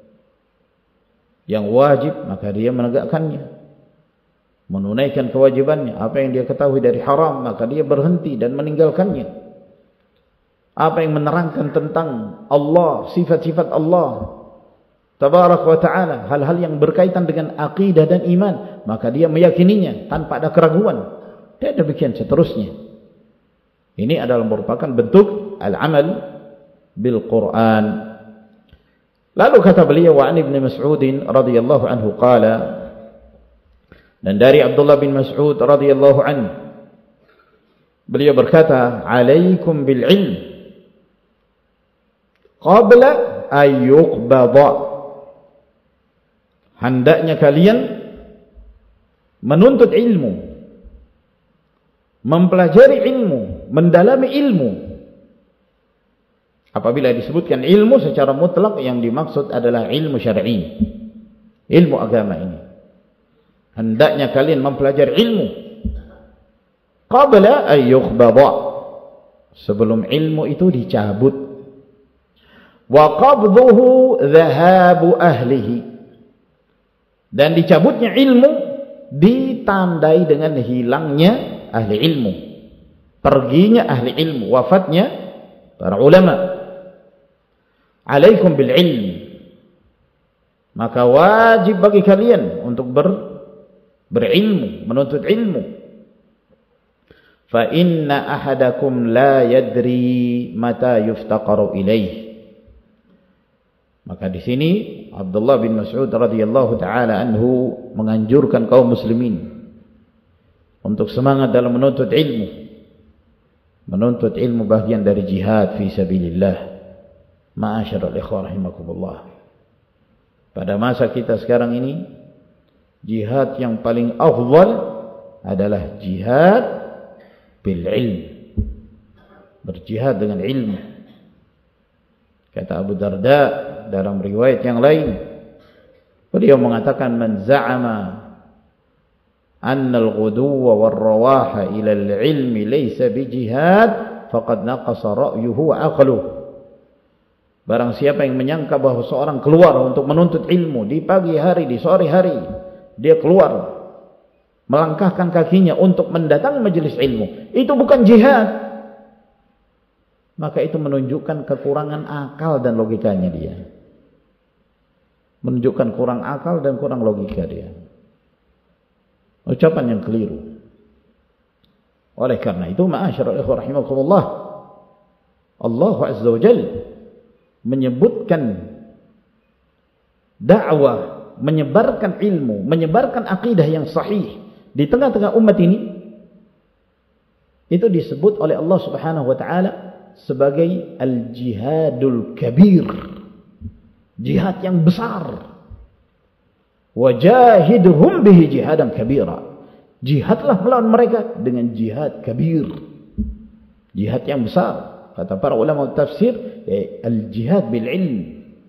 yang wajib, maka dia menegakkannya, menunaikan kewajibannya. Apa yang dia ketahui dari haram, maka dia berhenti dan meninggalkannya. Apa yang menerangkan tentang Allah, sifat-sifat Allah tabarak wa ta'ala, hal-hal yang berkaitan dengan akidah dan iman, maka dia meyakininya tanpa ada keraguan, dan demikian seterusnya. Ini adalah merupakan bentuk al-amal bil Quran. Lalu kata beliau, wa an Ibnu Mas'ud radhiyallahu anhu qala, dan dari Abdullah bin Mas'ud radhiyallahu anhu, beliau berkata, alaikum bil ilm qabla ay yuqbada. Hendaknya kalian menuntut ilmu, mempelajari ilmu, mendalami ilmu. Apabila disebutkan ilmu secara mutlak, yang dimaksud adalah ilmu syar'i, ilmu agama ini. Hendaknya kalian mempelajari ilmu qabla ay yuqbada, sebelum ilmu itu dicabut. Wa qabduhu dhahabu ahlihi, dan dicabutnya ilmu ditandai dengan hilangnya ahli ilmu, perginya ahli ilmu, wafatnya para ulama. Alaikum bil ilm, maka wajib bagi kalian untuk ber, berilmu, menuntut ilmu. Fa inna ahadakum la yadri mata yuftaqaru ilaih. Maka di sini Abdullah bin Mas'ud radhiyallahu taala anhu menganjurkan kaum muslimin untuk semangat dalam menuntut ilmu. Menuntut ilmu bagian dari jihad fi sabilillah. Ma'asyiral ikhwah rahimakumullah. Pada masa kita sekarang ini, jihad yang paling afdal adalah jihad bil ilm. Berjihad dengan ilmu. Kata Abu Darda dalam riwayat yang lain, beliau mengatakan, man za'ama anna al-ghuduwa war-rawaha ila al-ilmi laysa bijihad faqad naqasa ra'yuhu wa aqluhu. Barang siapa yang menyangka bahwa seorang keluar untuk menuntut ilmu di pagi hari, di sore hari, dia keluar melangkahkan kakinya untuk mendatangi majelis ilmu, itu bukan jihad, maka itu menunjukkan kekurangan akal dan logikanya dia. Menunjukkan kurang akal dan kurang logika dia. Ucapan yang keliru. Oleh karena itu, ma'asyiral ikhwah rahimakumullah, Allah Azza wa Jalla menyebutkan dakwah menyebarkan ilmu, menyebarkan akidah yang sahih di tengah-tengah umat ini, itu disebut oleh Allah Subhanahu wa taala sebagai al-jihadul kabir, jihad yang besar. Wajahidhum bihi jihadan kabira, jihadlah melawan mereka dengan jihad kabir, jihad yang besar. Kata para ulama tafsir, eh, al-jihad bil ilm,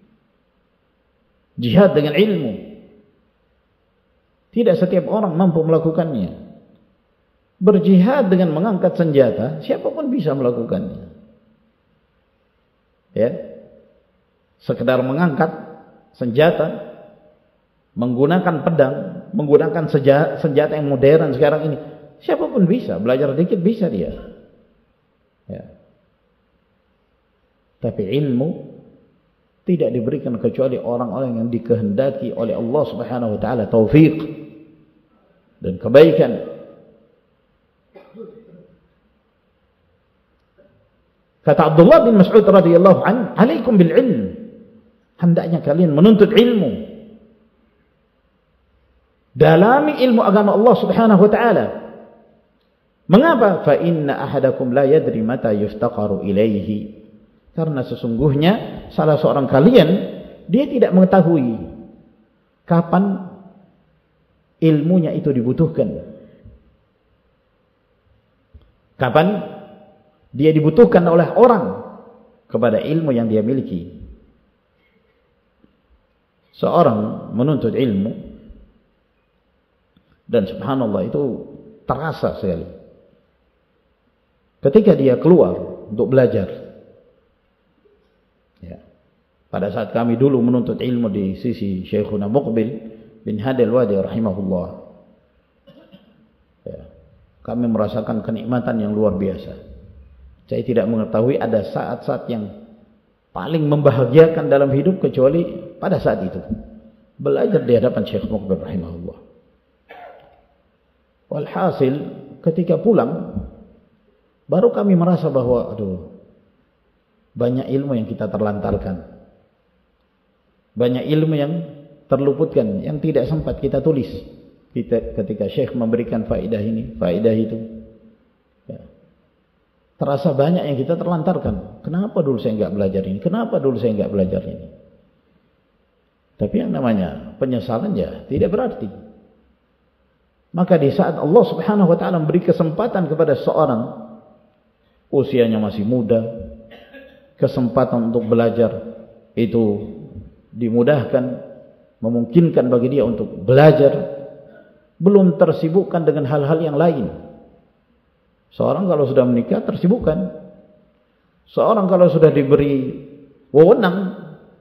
jihad dengan ilmu. Tidak setiap orang mampu melakukannya. Berjihad dengan mengangkat senjata, siapapun bisa melakukannya. Ya, sekedar mengangkat senjata, menggunakan pedang, menggunakan senjata yang modern sekarang ini, siapapun bisa, belajar dikit bisa dia. Ya. Tapi ilmu tidak diberikan kecuali orang-orang yang dikehendaki oleh Allah Subhanahu wa taala taufik dan kebaikan. Kata Abdullah bin Mas'ud radhiyallahu anhu, "Alaikum bil ilm." Hendaknya kalian menuntut ilmu. Dalami ilmu agama Allah Subhanahu wa taala. Mengapa? Fa inna ahadakum la yadri mata yuftaqaru ilaihi. Karena sesungguhnya salah seorang kalian dia tidak mengetahui kapan ilmunya itu dibutuhkan. Kapan dia dibutuhkan oleh orang kepada ilmu yang dia miliki. Seorang menuntut ilmu, dan subhanallah itu terasa sekali ketika dia keluar untuk belajar. Ya. Pada saat kami dulu menuntut ilmu di sisi Syekhuna Muqbil bin Hadil Wadi rahimahullah, ya, kami merasakan kenikmatan yang luar biasa. Saya tidak mengetahui ada saat-saat yang paling membahagiakan dalam hidup kecuali pada saat itu, belajar di hadapan Syekh Muqbil rahimahullah. Walhasil ketika pulang baru kami merasa bahwa aduh, banyak ilmu yang kita terlantarkan, banyak ilmu yang terluputkan, yang tidak sempat kita tulis kita, ketika Syekh memberikan faedah ini, faedah itu, ya. Terasa banyak yang kita terlantarkan. Kenapa dulu saya enggak belajar ini? Kenapa dulu saya enggak belajar ini? Tapi yang namanya penyesalan ya tidak berarti. Maka di saat Allah Subhanahu wa taala memberi kesempatan kepada seorang usianya masih muda, kesempatan untuk belajar itu dimudahkan, memungkinkan bagi dia untuk belajar, belum tersibukkan dengan hal-hal yang lain. Seorang kalau sudah menikah tersibukkan. Seorang kalau sudah diberi wewenang,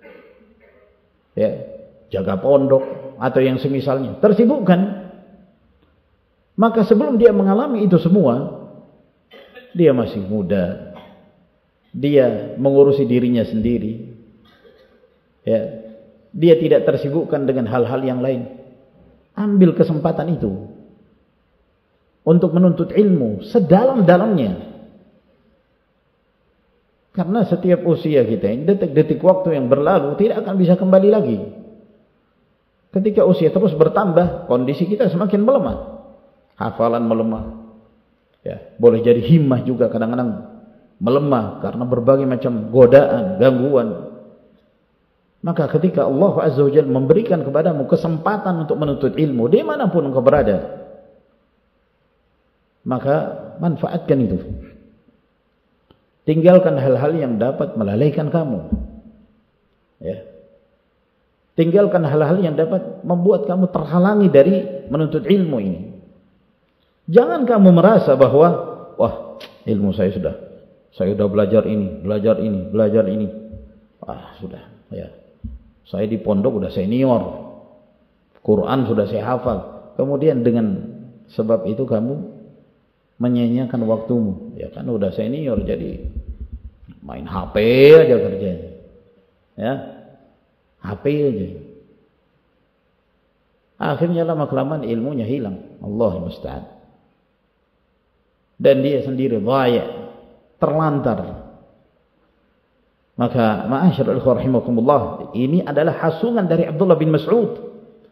ya, jaga pondok atau yang semisalnya, tersibukkan. Maka sebelum dia mengalami itu semua, dia masih muda, dia mengurusi dirinya sendiri, ya, dia tidak tersibukkan dengan hal-hal yang lain. Ambil kesempatan itu untuk menuntut ilmu sedalam-dalamnya. Karena setiap usia kita ini, detik-detik waktu yang berlalu tidak akan bisa kembali lagi. Ketika usia terus bertambah, kondisi kita semakin melemah, hafalan melemah, ya, boleh jadi himmah juga kadang-kadang melemah karena berbagai macam godaan, gangguan. Maka ketika Allah Azza wa Jalla memberikan kepadamu kesempatan untuk menuntut ilmu dimanapun engkau berada, maka manfaatkan itu. Tinggalkan hal-hal yang dapat melalaikan kamu, ya. Tinggalkan hal-hal yang dapat membuat kamu terhalangi dari menuntut ilmu ini. Jangan kamu merasa bahwa wah, ilmu saya sudah saya sudah belajar ini, belajar ini, belajar ini. Ah, sudah, ya. Saya di pondok sudah senior. Quran sudah saya hafal. Kemudian dengan sebab itu kamu menyia-nyiakan waktumu. Ya kan udah senior jadi main H P aja kerjanya. Ya. H P aja. Akhirnya lama-kelamaan ilmunya hilang. Allahu musta'an. Dan dia sendiri dhaya, terlantar. Maka ma'asyiral ikhwah rahimakumullah, ini adalah hasungan dari Abdullah bin Mas'ud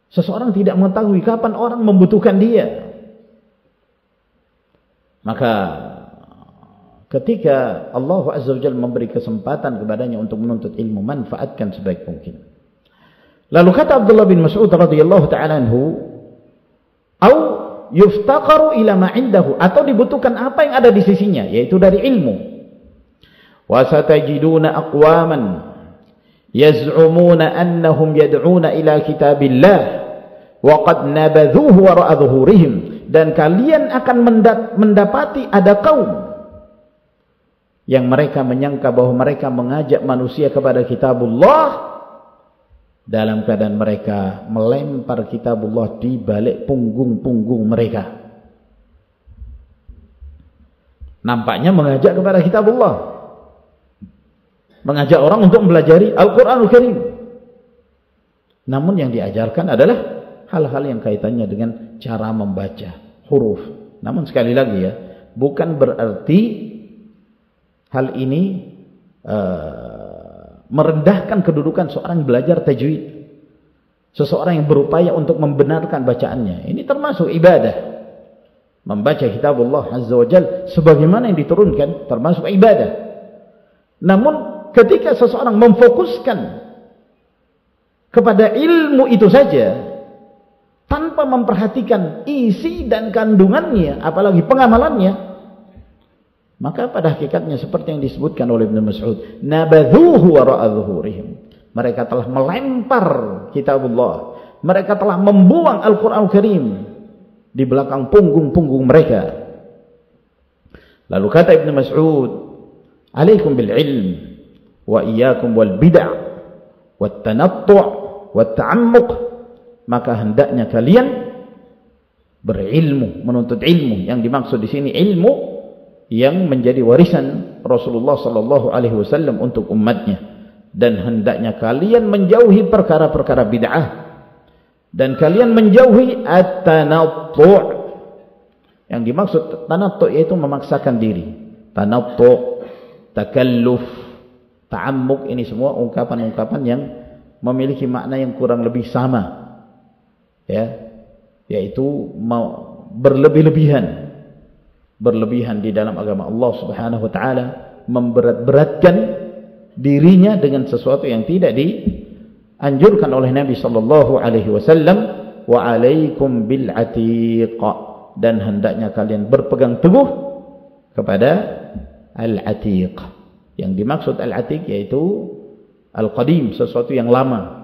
Seseorang tidak mengetahui kapan orang membutuhkan dia. Maka ketika Allah Azza wa Jalla memberi kesempatan kepadanya untuk menuntut ilmu, manfaatkan sebaik mungkin. Lalu kata Abdullah bin Mas'ud radhiyallahu ta'ala anhu, au yuftaqaru ila ma indahu, atau dibutuhkan apa yang ada di sisinya, yaitu dari ilmu. Wa satajiduna aqwaman yaz'umuna annahum yad'una ila kitabillah wa qad nabadhuhu wara'a dhuhurihim, dan kalian akan mendapati ada kaum yang mereka menyangka bahwa mereka mengajak manusia kepada kitabullah, dalam keadaan mereka melempar kitabullah di balik punggung-punggung mereka. Nampaknya mengajak kepada kitabullah, mengajak orang untuk mempelajari Al-Quranul Karim. Namun yang diajarkan adalah hal-hal yang kaitannya dengan cara membaca huruf. Namun sekali lagi ya, bukan berarti hal ini uh, merendahkan kedudukan seorang yang belajar tajwid, seseorang yang berupaya untuk membenarkan bacaannya. Ini termasuk ibadah. Membaca kitabullah Azza wa Jalla sebagaimana yang diturunkan termasuk ibadah. Namun ketika seseorang memfokuskan kepada ilmu itu saja tanpa memperhatikan isi dan kandungannya, apalagi pengamalannya, maka pada hakikatnya seperti yang disebutkan oleh Ibnu Mas'ud, nabadhuhu wara'a dhuhurihim. Mereka telah melempar kitabullah, mereka telah membuang Al-Qur'an Karim di belakang punggung-punggung mereka. Lalu kata Ibnu Mas'ud, alaikum bil ilm wa iyyakum wal bid'ah wat tanattu' wat ta'ammuq. Maka hendaknya kalian berilmu, menuntut ilmu. Yang dimaksud di sini ilmu yang menjadi warisan Rasulullah sallallahu alaihi wasallam untuk umatnya, dan hendaknya kalian menjauhi perkara-perkara bid'ah, dan kalian menjauhi at-tanattu'. Yang dimaksud tanattu' yaitu memaksakan diri. Tanattu', takalluf, ta'ammuk, ini semua ungkapan-ungkapan yang memiliki makna yang kurang lebih sama, ya, yaitu mau berlebih-lebihan, berlebihan di dalam agama Allah Subhanahu wa taala, memberat-beratkan dirinya dengan sesuatu yang tidak dianjurkan oleh Nabi sallallahu alaihi wasallam. Wa alaikum bil atiq, dan hendaknya kalian berpegang teguh kepada al-atiq. Yang dimaksud al-atiq yaitu al-qadim, sesuatu yang lama,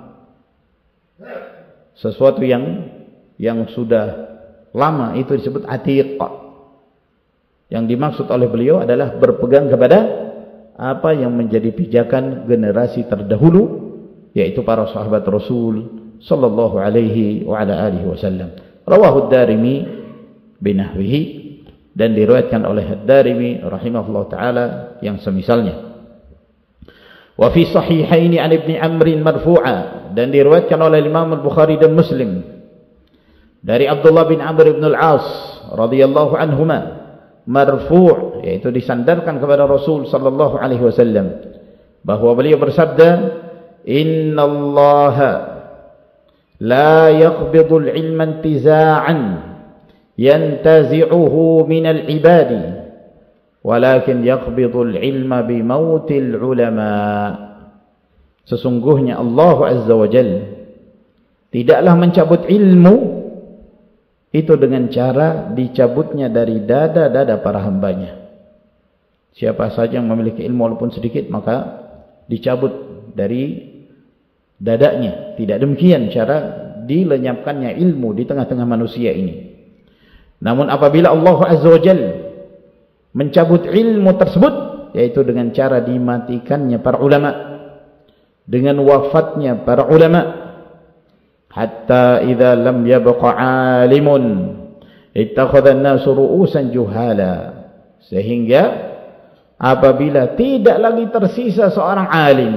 sesuatu yang yang sudah lama, itu disebut atiq. Yang dimaksud oleh beliau adalah berpegang kepada apa yang menjadi pijakan generasi terdahulu, yaitu para sahabat Rasul sallallahu alaihi wa ala alihi wasallam. Rawahu ad-Darimi binahwihi, dan diriwayatkan oleh ad-Darimi rahimahullah taala yang semisalnya. Wa fi sahihaini an Ibnu Amr marfu'a, dan diriwayatkan oleh Imam Al-Bukhari dan Muslim dari Abdullah bin Amr bin Al-As radhiyallahu anhuma marfu', yaitu disandarkan kepada Rasul sallallahu alaihi wasallam, bahwa beliau bersabda, innallaha la yaqbidu al-ilma intiza'an yantazi'uhu min al-ibadi walakin yaqbidu al-ilma bi mautil ulama. Sesungguhnya Allah Azza wa Jalla tidaklah mencabut ilmu itu dengan cara dicabutnya dari dada-dada para hambanya. Siapa saja yang memiliki ilmu walaupun sedikit, maka dicabut dari dadanya. Tidak demikian cara dilenyapkannya ilmu di tengah-tengah manusia ini. Namun apabila Allah Azza wa Jalla mencabut ilmu tersebut, yaitu dengan cara dimatikannya para ulama, dengan wafatnya para ulama, hatta idza lam yabqa 'alimun ittakhadha an-nasu ru'usan juhala, sehingga apabila tidak lagi tersisa seorang alim,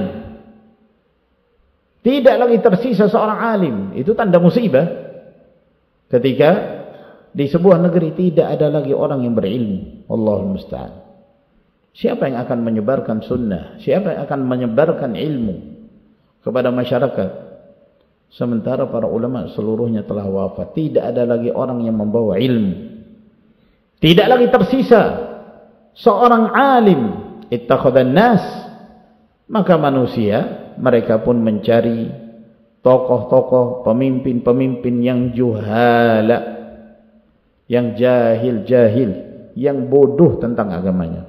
tidak lagi tersisa seorang alim, itu tanda musibah. Ketika di sebuah negeri tidak ada lagi orang yang berilmu, Allahul musta'an. Siapa yang akan menyebarkan sunnah? Siapa yang akan menyebarkan ilmu kepada masyarakat? sementara para ulama seluruhnya telah wafat. Tidak ada lagi orang yang membawa ilmu. Tidak lagi tersisa seorang alim. Ittakhadhan nas, maka manusia mereka pun mencari tokoh-tokoh, pemimpin-pemimpin yang juhala, yang jahil-jahil, yang bodoh tentang agamanya.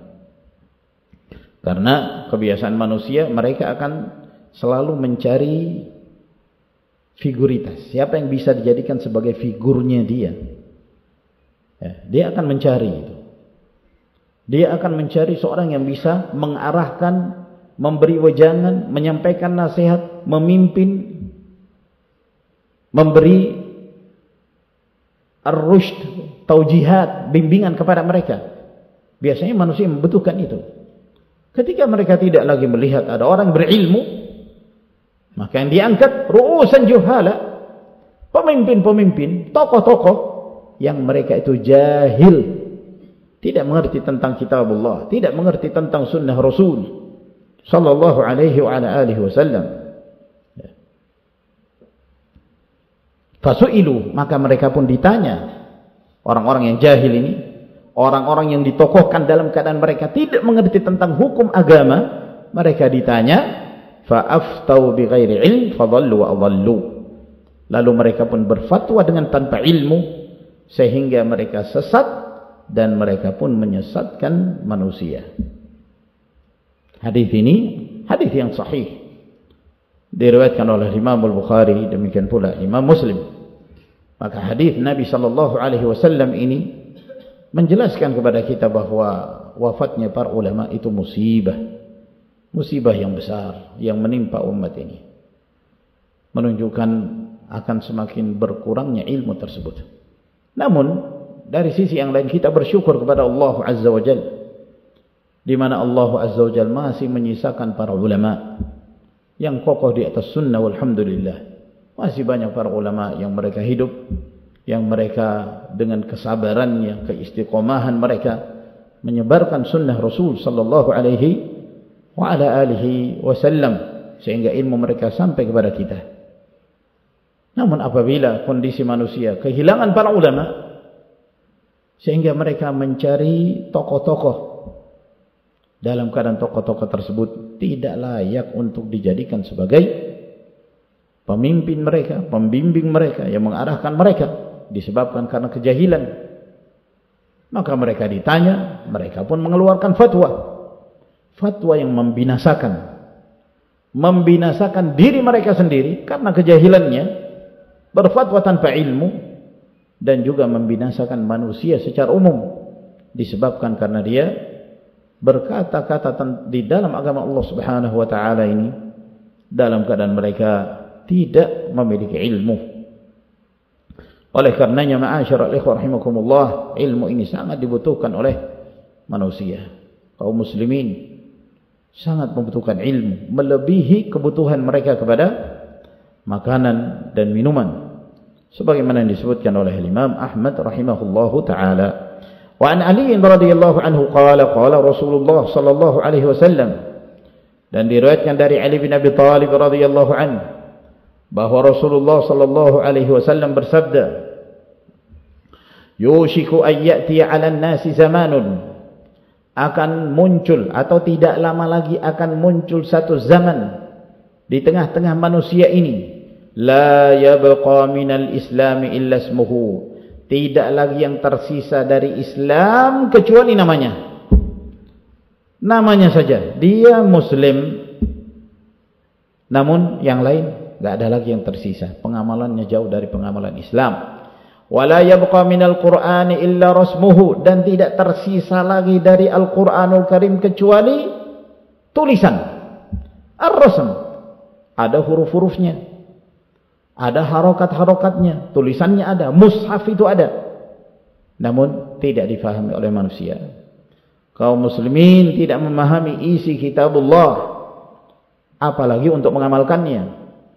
Karena kebiasaan manusia, mereka akan selalu mencari figuritas. Siapa yang bisa dijadikan sebagai figurnya dia? Ya, dia akan mencari itu. Dia akan mencari seorang yang bisa mengarahkan, memberi wejangan, menyampaikan nasihat, memimpin, memberi ar-rushd, taujihat, bimbingan kepada mereka. Biasanya manusia membutuhkan itu. Ketika mereka tidak lagi melihat ada orang berilmu, maka yang diangkat ru'usan juhala, pemimpin-pemimpin, tokoh-tokoh yang mereka itu jahil, tidak mengerti tentang kitabullah, tidak mengerti tentang sunnah Rasul sallallahu alaihi wa ala alihi wasallam. Fasu'ilu, maka mereka pun ditanya, orang-orang yang jahil ini, orang-orang yang ditokohkan dalam keadaan mereka tidak mengerti tentang hukum agama, mereka ditanya, fa'aftau bighairi ilm fadhallu wa adhallu. Lalu mereka pun berfatwa dengan tanpa ilmu, sehingga mereka sesat dan mereka pun menyesatkan manusia. Hadis ini hadis yang sahih, diriwayatkan oleh Imam Al-Bukhari, demikian pula Imam Muslim. Maka hadis Nabi sallallahu alaihi wasallam ini menjelaskan kepada kita bahwa wafatnya para ulama itu musibah, musibah yang besar yang menimpa umat ini, menunjukkan akan semakin berkurangnya ilmu tersebut. Namun dari sisi yang lain kita bersyukur kepada Allah Azza wa Jalla, di mana Allah Azza wa Jalla masih menyisakan para ulama yang kokoh di atas sunnah. Walhamdulillah, masih banyak para ulama yang mereka hidup, yang mereka dengan kesabarannya, keistiqomahan mereka menyebarkan sunnah Rasul sallallahu alaihi wa ala alihi wasallam, sehingga ilmu mereka sampai kepada kita. Namun apabila kondisi manusia kehilangan para ulama, sehingga mereka mencari tokoh-tokoh, dalam keadaan tokoh-tokoh tersebut tidak layak untuk dijadikan sebagai pemimpin mereka, pembimbing mereka, yang mengarahkan mereka, disebabkan karena kejahilan, maka mereka ditanya, mereka pun mengeluarkan fatwa, fatwa yang membinasakan, membinasakan diri mereka sendiri karena kejahilannya, berfatwa tanpa ilmu, dan juga membinasakan manusia secara umum disebabkan karena dia berkata-kata di dalam agama Allah Subhanahu wa taala ini dalam keadaan mereka tidak memiliki ilmu. Oleh karenanya, ma'asyiral ikhwah rahimakumullah, ilmu ini sangat dibutuhkan oleh manusia. Kaum muslimin sangat membutuhkan ilmu, melebihi kebutuhan mereka kepada makanan dan minuman, sebagaimana yang disebutkan oleh Imam Ahmad rahimahullahu taala. Wa an Ali radhiyallahu anhu qala qala Rasulullah sallallahu alaihi wasallam, dan diriwayatkan dari Ali bin Abi Thalib radhiyallahu anhu bahwa Rasulullah sallallahu alaihi wasallam bersabda, yushiku an ya'ti 'alan nasi zamanun, akan muncul atau tidak lama lagi akan muncul satu zaman di tengah-tengah manusia ini, la yabqa minal islami illa ismuhu, tidak lagi yang tersisa dari Islam kecuali namanya. Namanya saja dia muslim, namun yang lain enggak ada lagi yang tersisa, pengamalannya jauh dari pengamalan Islam. Wala yabqa minal qur'ani illa rasmuhu, dan tidak tersisa lagi dari Al-Qur'anul Karim kecuali tulisan, ar-rasm. Ada huruf-hurufnya, ada harokat-harokatnya, tulisannya ada, mushaf itu ada, namun tidak difahami oleh manusia. Kaum muslimin tidak memahami isi kitabullah, apalagi untuk mengamalkannya.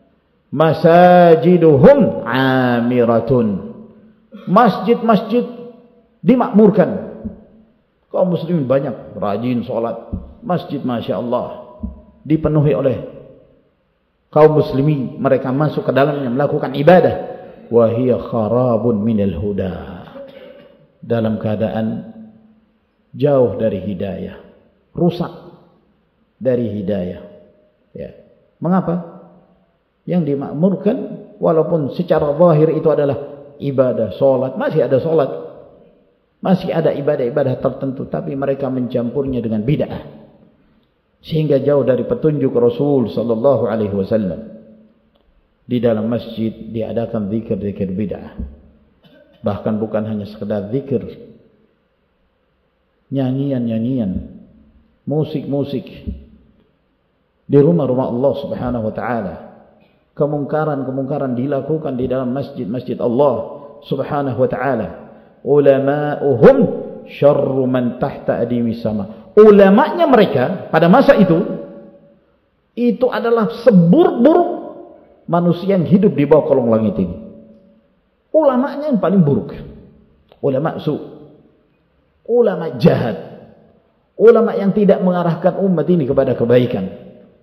Masajiduhum amiratun, masjid-masjid dimakmurkan. Kaum muslimin banyak rajin sholat, masjid masya Allah dipenuhi oleh kaum muslimin, mereka masuk ke dalamnya melakukan ibadah, wa hiya kharabun minal huda, dalam keadaan jauh dari hidayah, rusak dari hidayah. Ya. Mengapa? Yang dimakmurkan walaupun secara zahir itu adalah ibadah, solat, masih ada solat, masih ada ibadah-ibadah tertentu, tapi mereka mencampurnya dengan bid'ah, sehingga jauh dari petunjuk Rasul sallallahu alaihi wasallam. Di dalam masjid diadakan zikir-zikir bid'ah, bahkan bukan hanya sekedar zikir, nyanyian-nyanyian, musik-musik di rumah-rumah Allah Subhanahu wa taala. Kemungkaran-kemungkaran dilakukan di dalam masjid-masjid Allah Subhanahu wa taala. Ulama'uhum syarru man tahta adimi sama. Ulamanya mereka pada masa itu itu adalah seburuk-buruk manusia yang hidup di bawah kolong langit ini. Ulamanya yang paling buruk. Ulama su, ulama jahat, ulama yang tidak mengarahkan umat ini kepada kebaikan.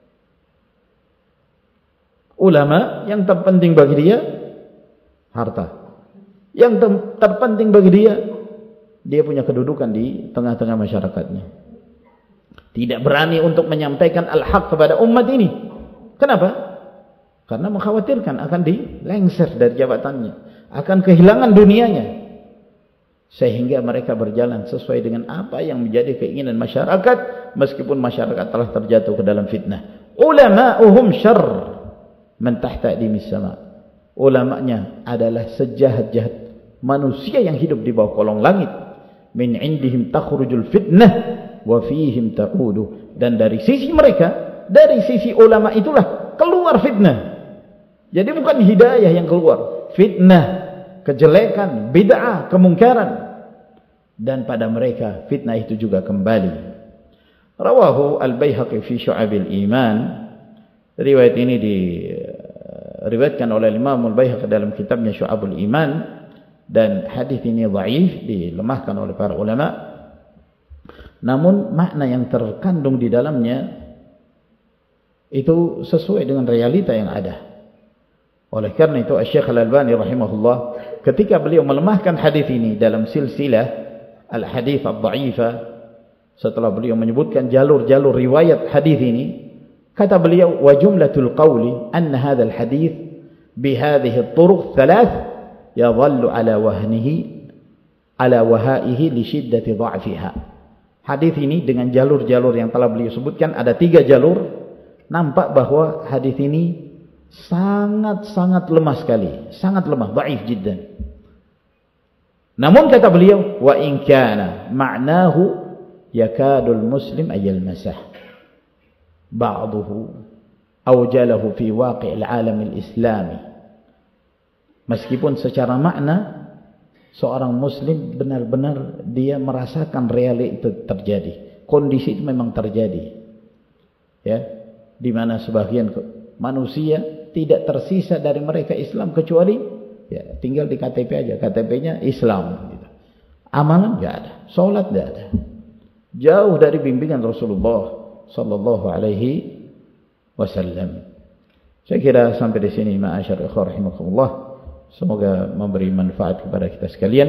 Ulama yang terpenting bagi dia harta, yang ter terpenting bagi dia dia punya kedudukan di tengah-tengah masyarakatnya, tidak berani untuk menyampaikan al-haq kepada umat ini. Kenapa? Karena mengkhawatirkan akan dilengser dari jabatannya, akan kehilangan dunianya, sehingga mereka berjalan sesuai dengan apa yang menjadi keinginan masyarakat, meskipun masyarakat telah terjatuh ke dalam fitnah. Ulama'uhum syarr man tahta dimis sama. Ulamanya adalah sejahat-jahat manusia yang hidup di bawah kolong langit. Min indihim takhrujul fitnah wa fihim ta'udu. Dan dari sisi mereka, dari sisi ulama itulah keluar fitnah. Jadi bukan hidayah yang keluar, fitnah, kejelekan, bid'ah, kemungkaran. Dan pada mereka fitnah itu juga kembali. Rawahu Al-Baihaqi fi Syu'abil Iman. Riwayat ini diriwayatkan oleh Imam Al-Baihaqi dalam kitabnya Syu'abul Iman, dan hadis ini dhaif, dilemahkan oleh para ulama. Namun makna yang terkandung di dalamnya itu sesuai dengan realita yang ada. Oleh karena itu Asy-Syaikh Al-Albani rahimahullah ketika beliau melemahkan hadis ini dalam silsilah al-hadits ad-dha'ifah, setelah beliau menyebutkan jalur-jalur riwayat hadis ini, kata beliau, wa jumlatul qawli anna hadzal hadits bi hadhihi at-turuq thalath yadhallu ala wahnihi ala wahaihi li shiddati dha'fiha. Hadis ini dengan jalur-jalur yang telah beliau sebutkan, ada tiga jalur, nampak bahwa hadis ini sangat-sangat lemah sekali, sangat lemah, dhaif jiddan. Namun kata beliau, wa in kana ma'nahu yakadul muslim ayal masah ba'duhu awjalahu fi waqi' al-alam al-islami. Meskipun secara makna seorang muslim benar-benar dia merasakan realita itu terjadi, kondisi itu memang terjadi, ya, di mana sebagian manusia tidak tersisa dari mereka Islam kecuali ya tinggal di K T P aja, K T P-nya Islam gitu. Amalan enggak ada, salat enggak ada, jauh dari bimbingan Rasulullah sallallahu alaihi wasallam. Saya kira sampai di sini ma'asyar ikhwah rahimakumullah. Semoga memberi manfaat kepada kita sekalian.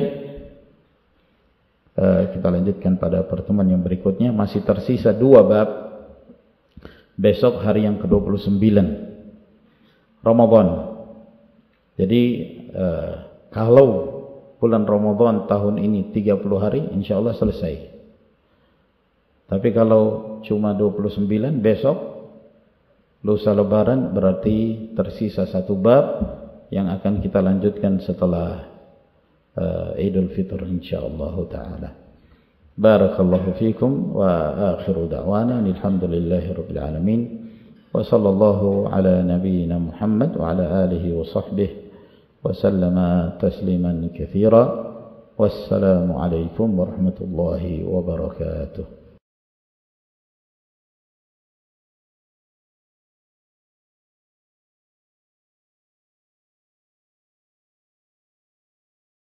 Uh, kita lanjutkan pada pertemuan yang berikutnya. Masih tersisa dua bab. Besok hari yang ke dua puluh sembilan Ramadan. Jadi uh, kalau bulan Ramadan tahun ini tiga puluh hari, insyaallah selesai. Tapi kalau cuma dua puluh sembilan, besok lusa lebaran, berarti tersisa satu bab yang akan kita lanjutkan setelah uh, Idul Fitr insyaallah taala. Barakallahu fikum wa akhiru da'wana alhamdulillahirabbil alamin wa sallallahu ala nabiyyina Muhammad wa ala alihi wa sahbihi wa sallama tasliman katsira. Wassalamu alaikum warahmatullahi wabarakatuh.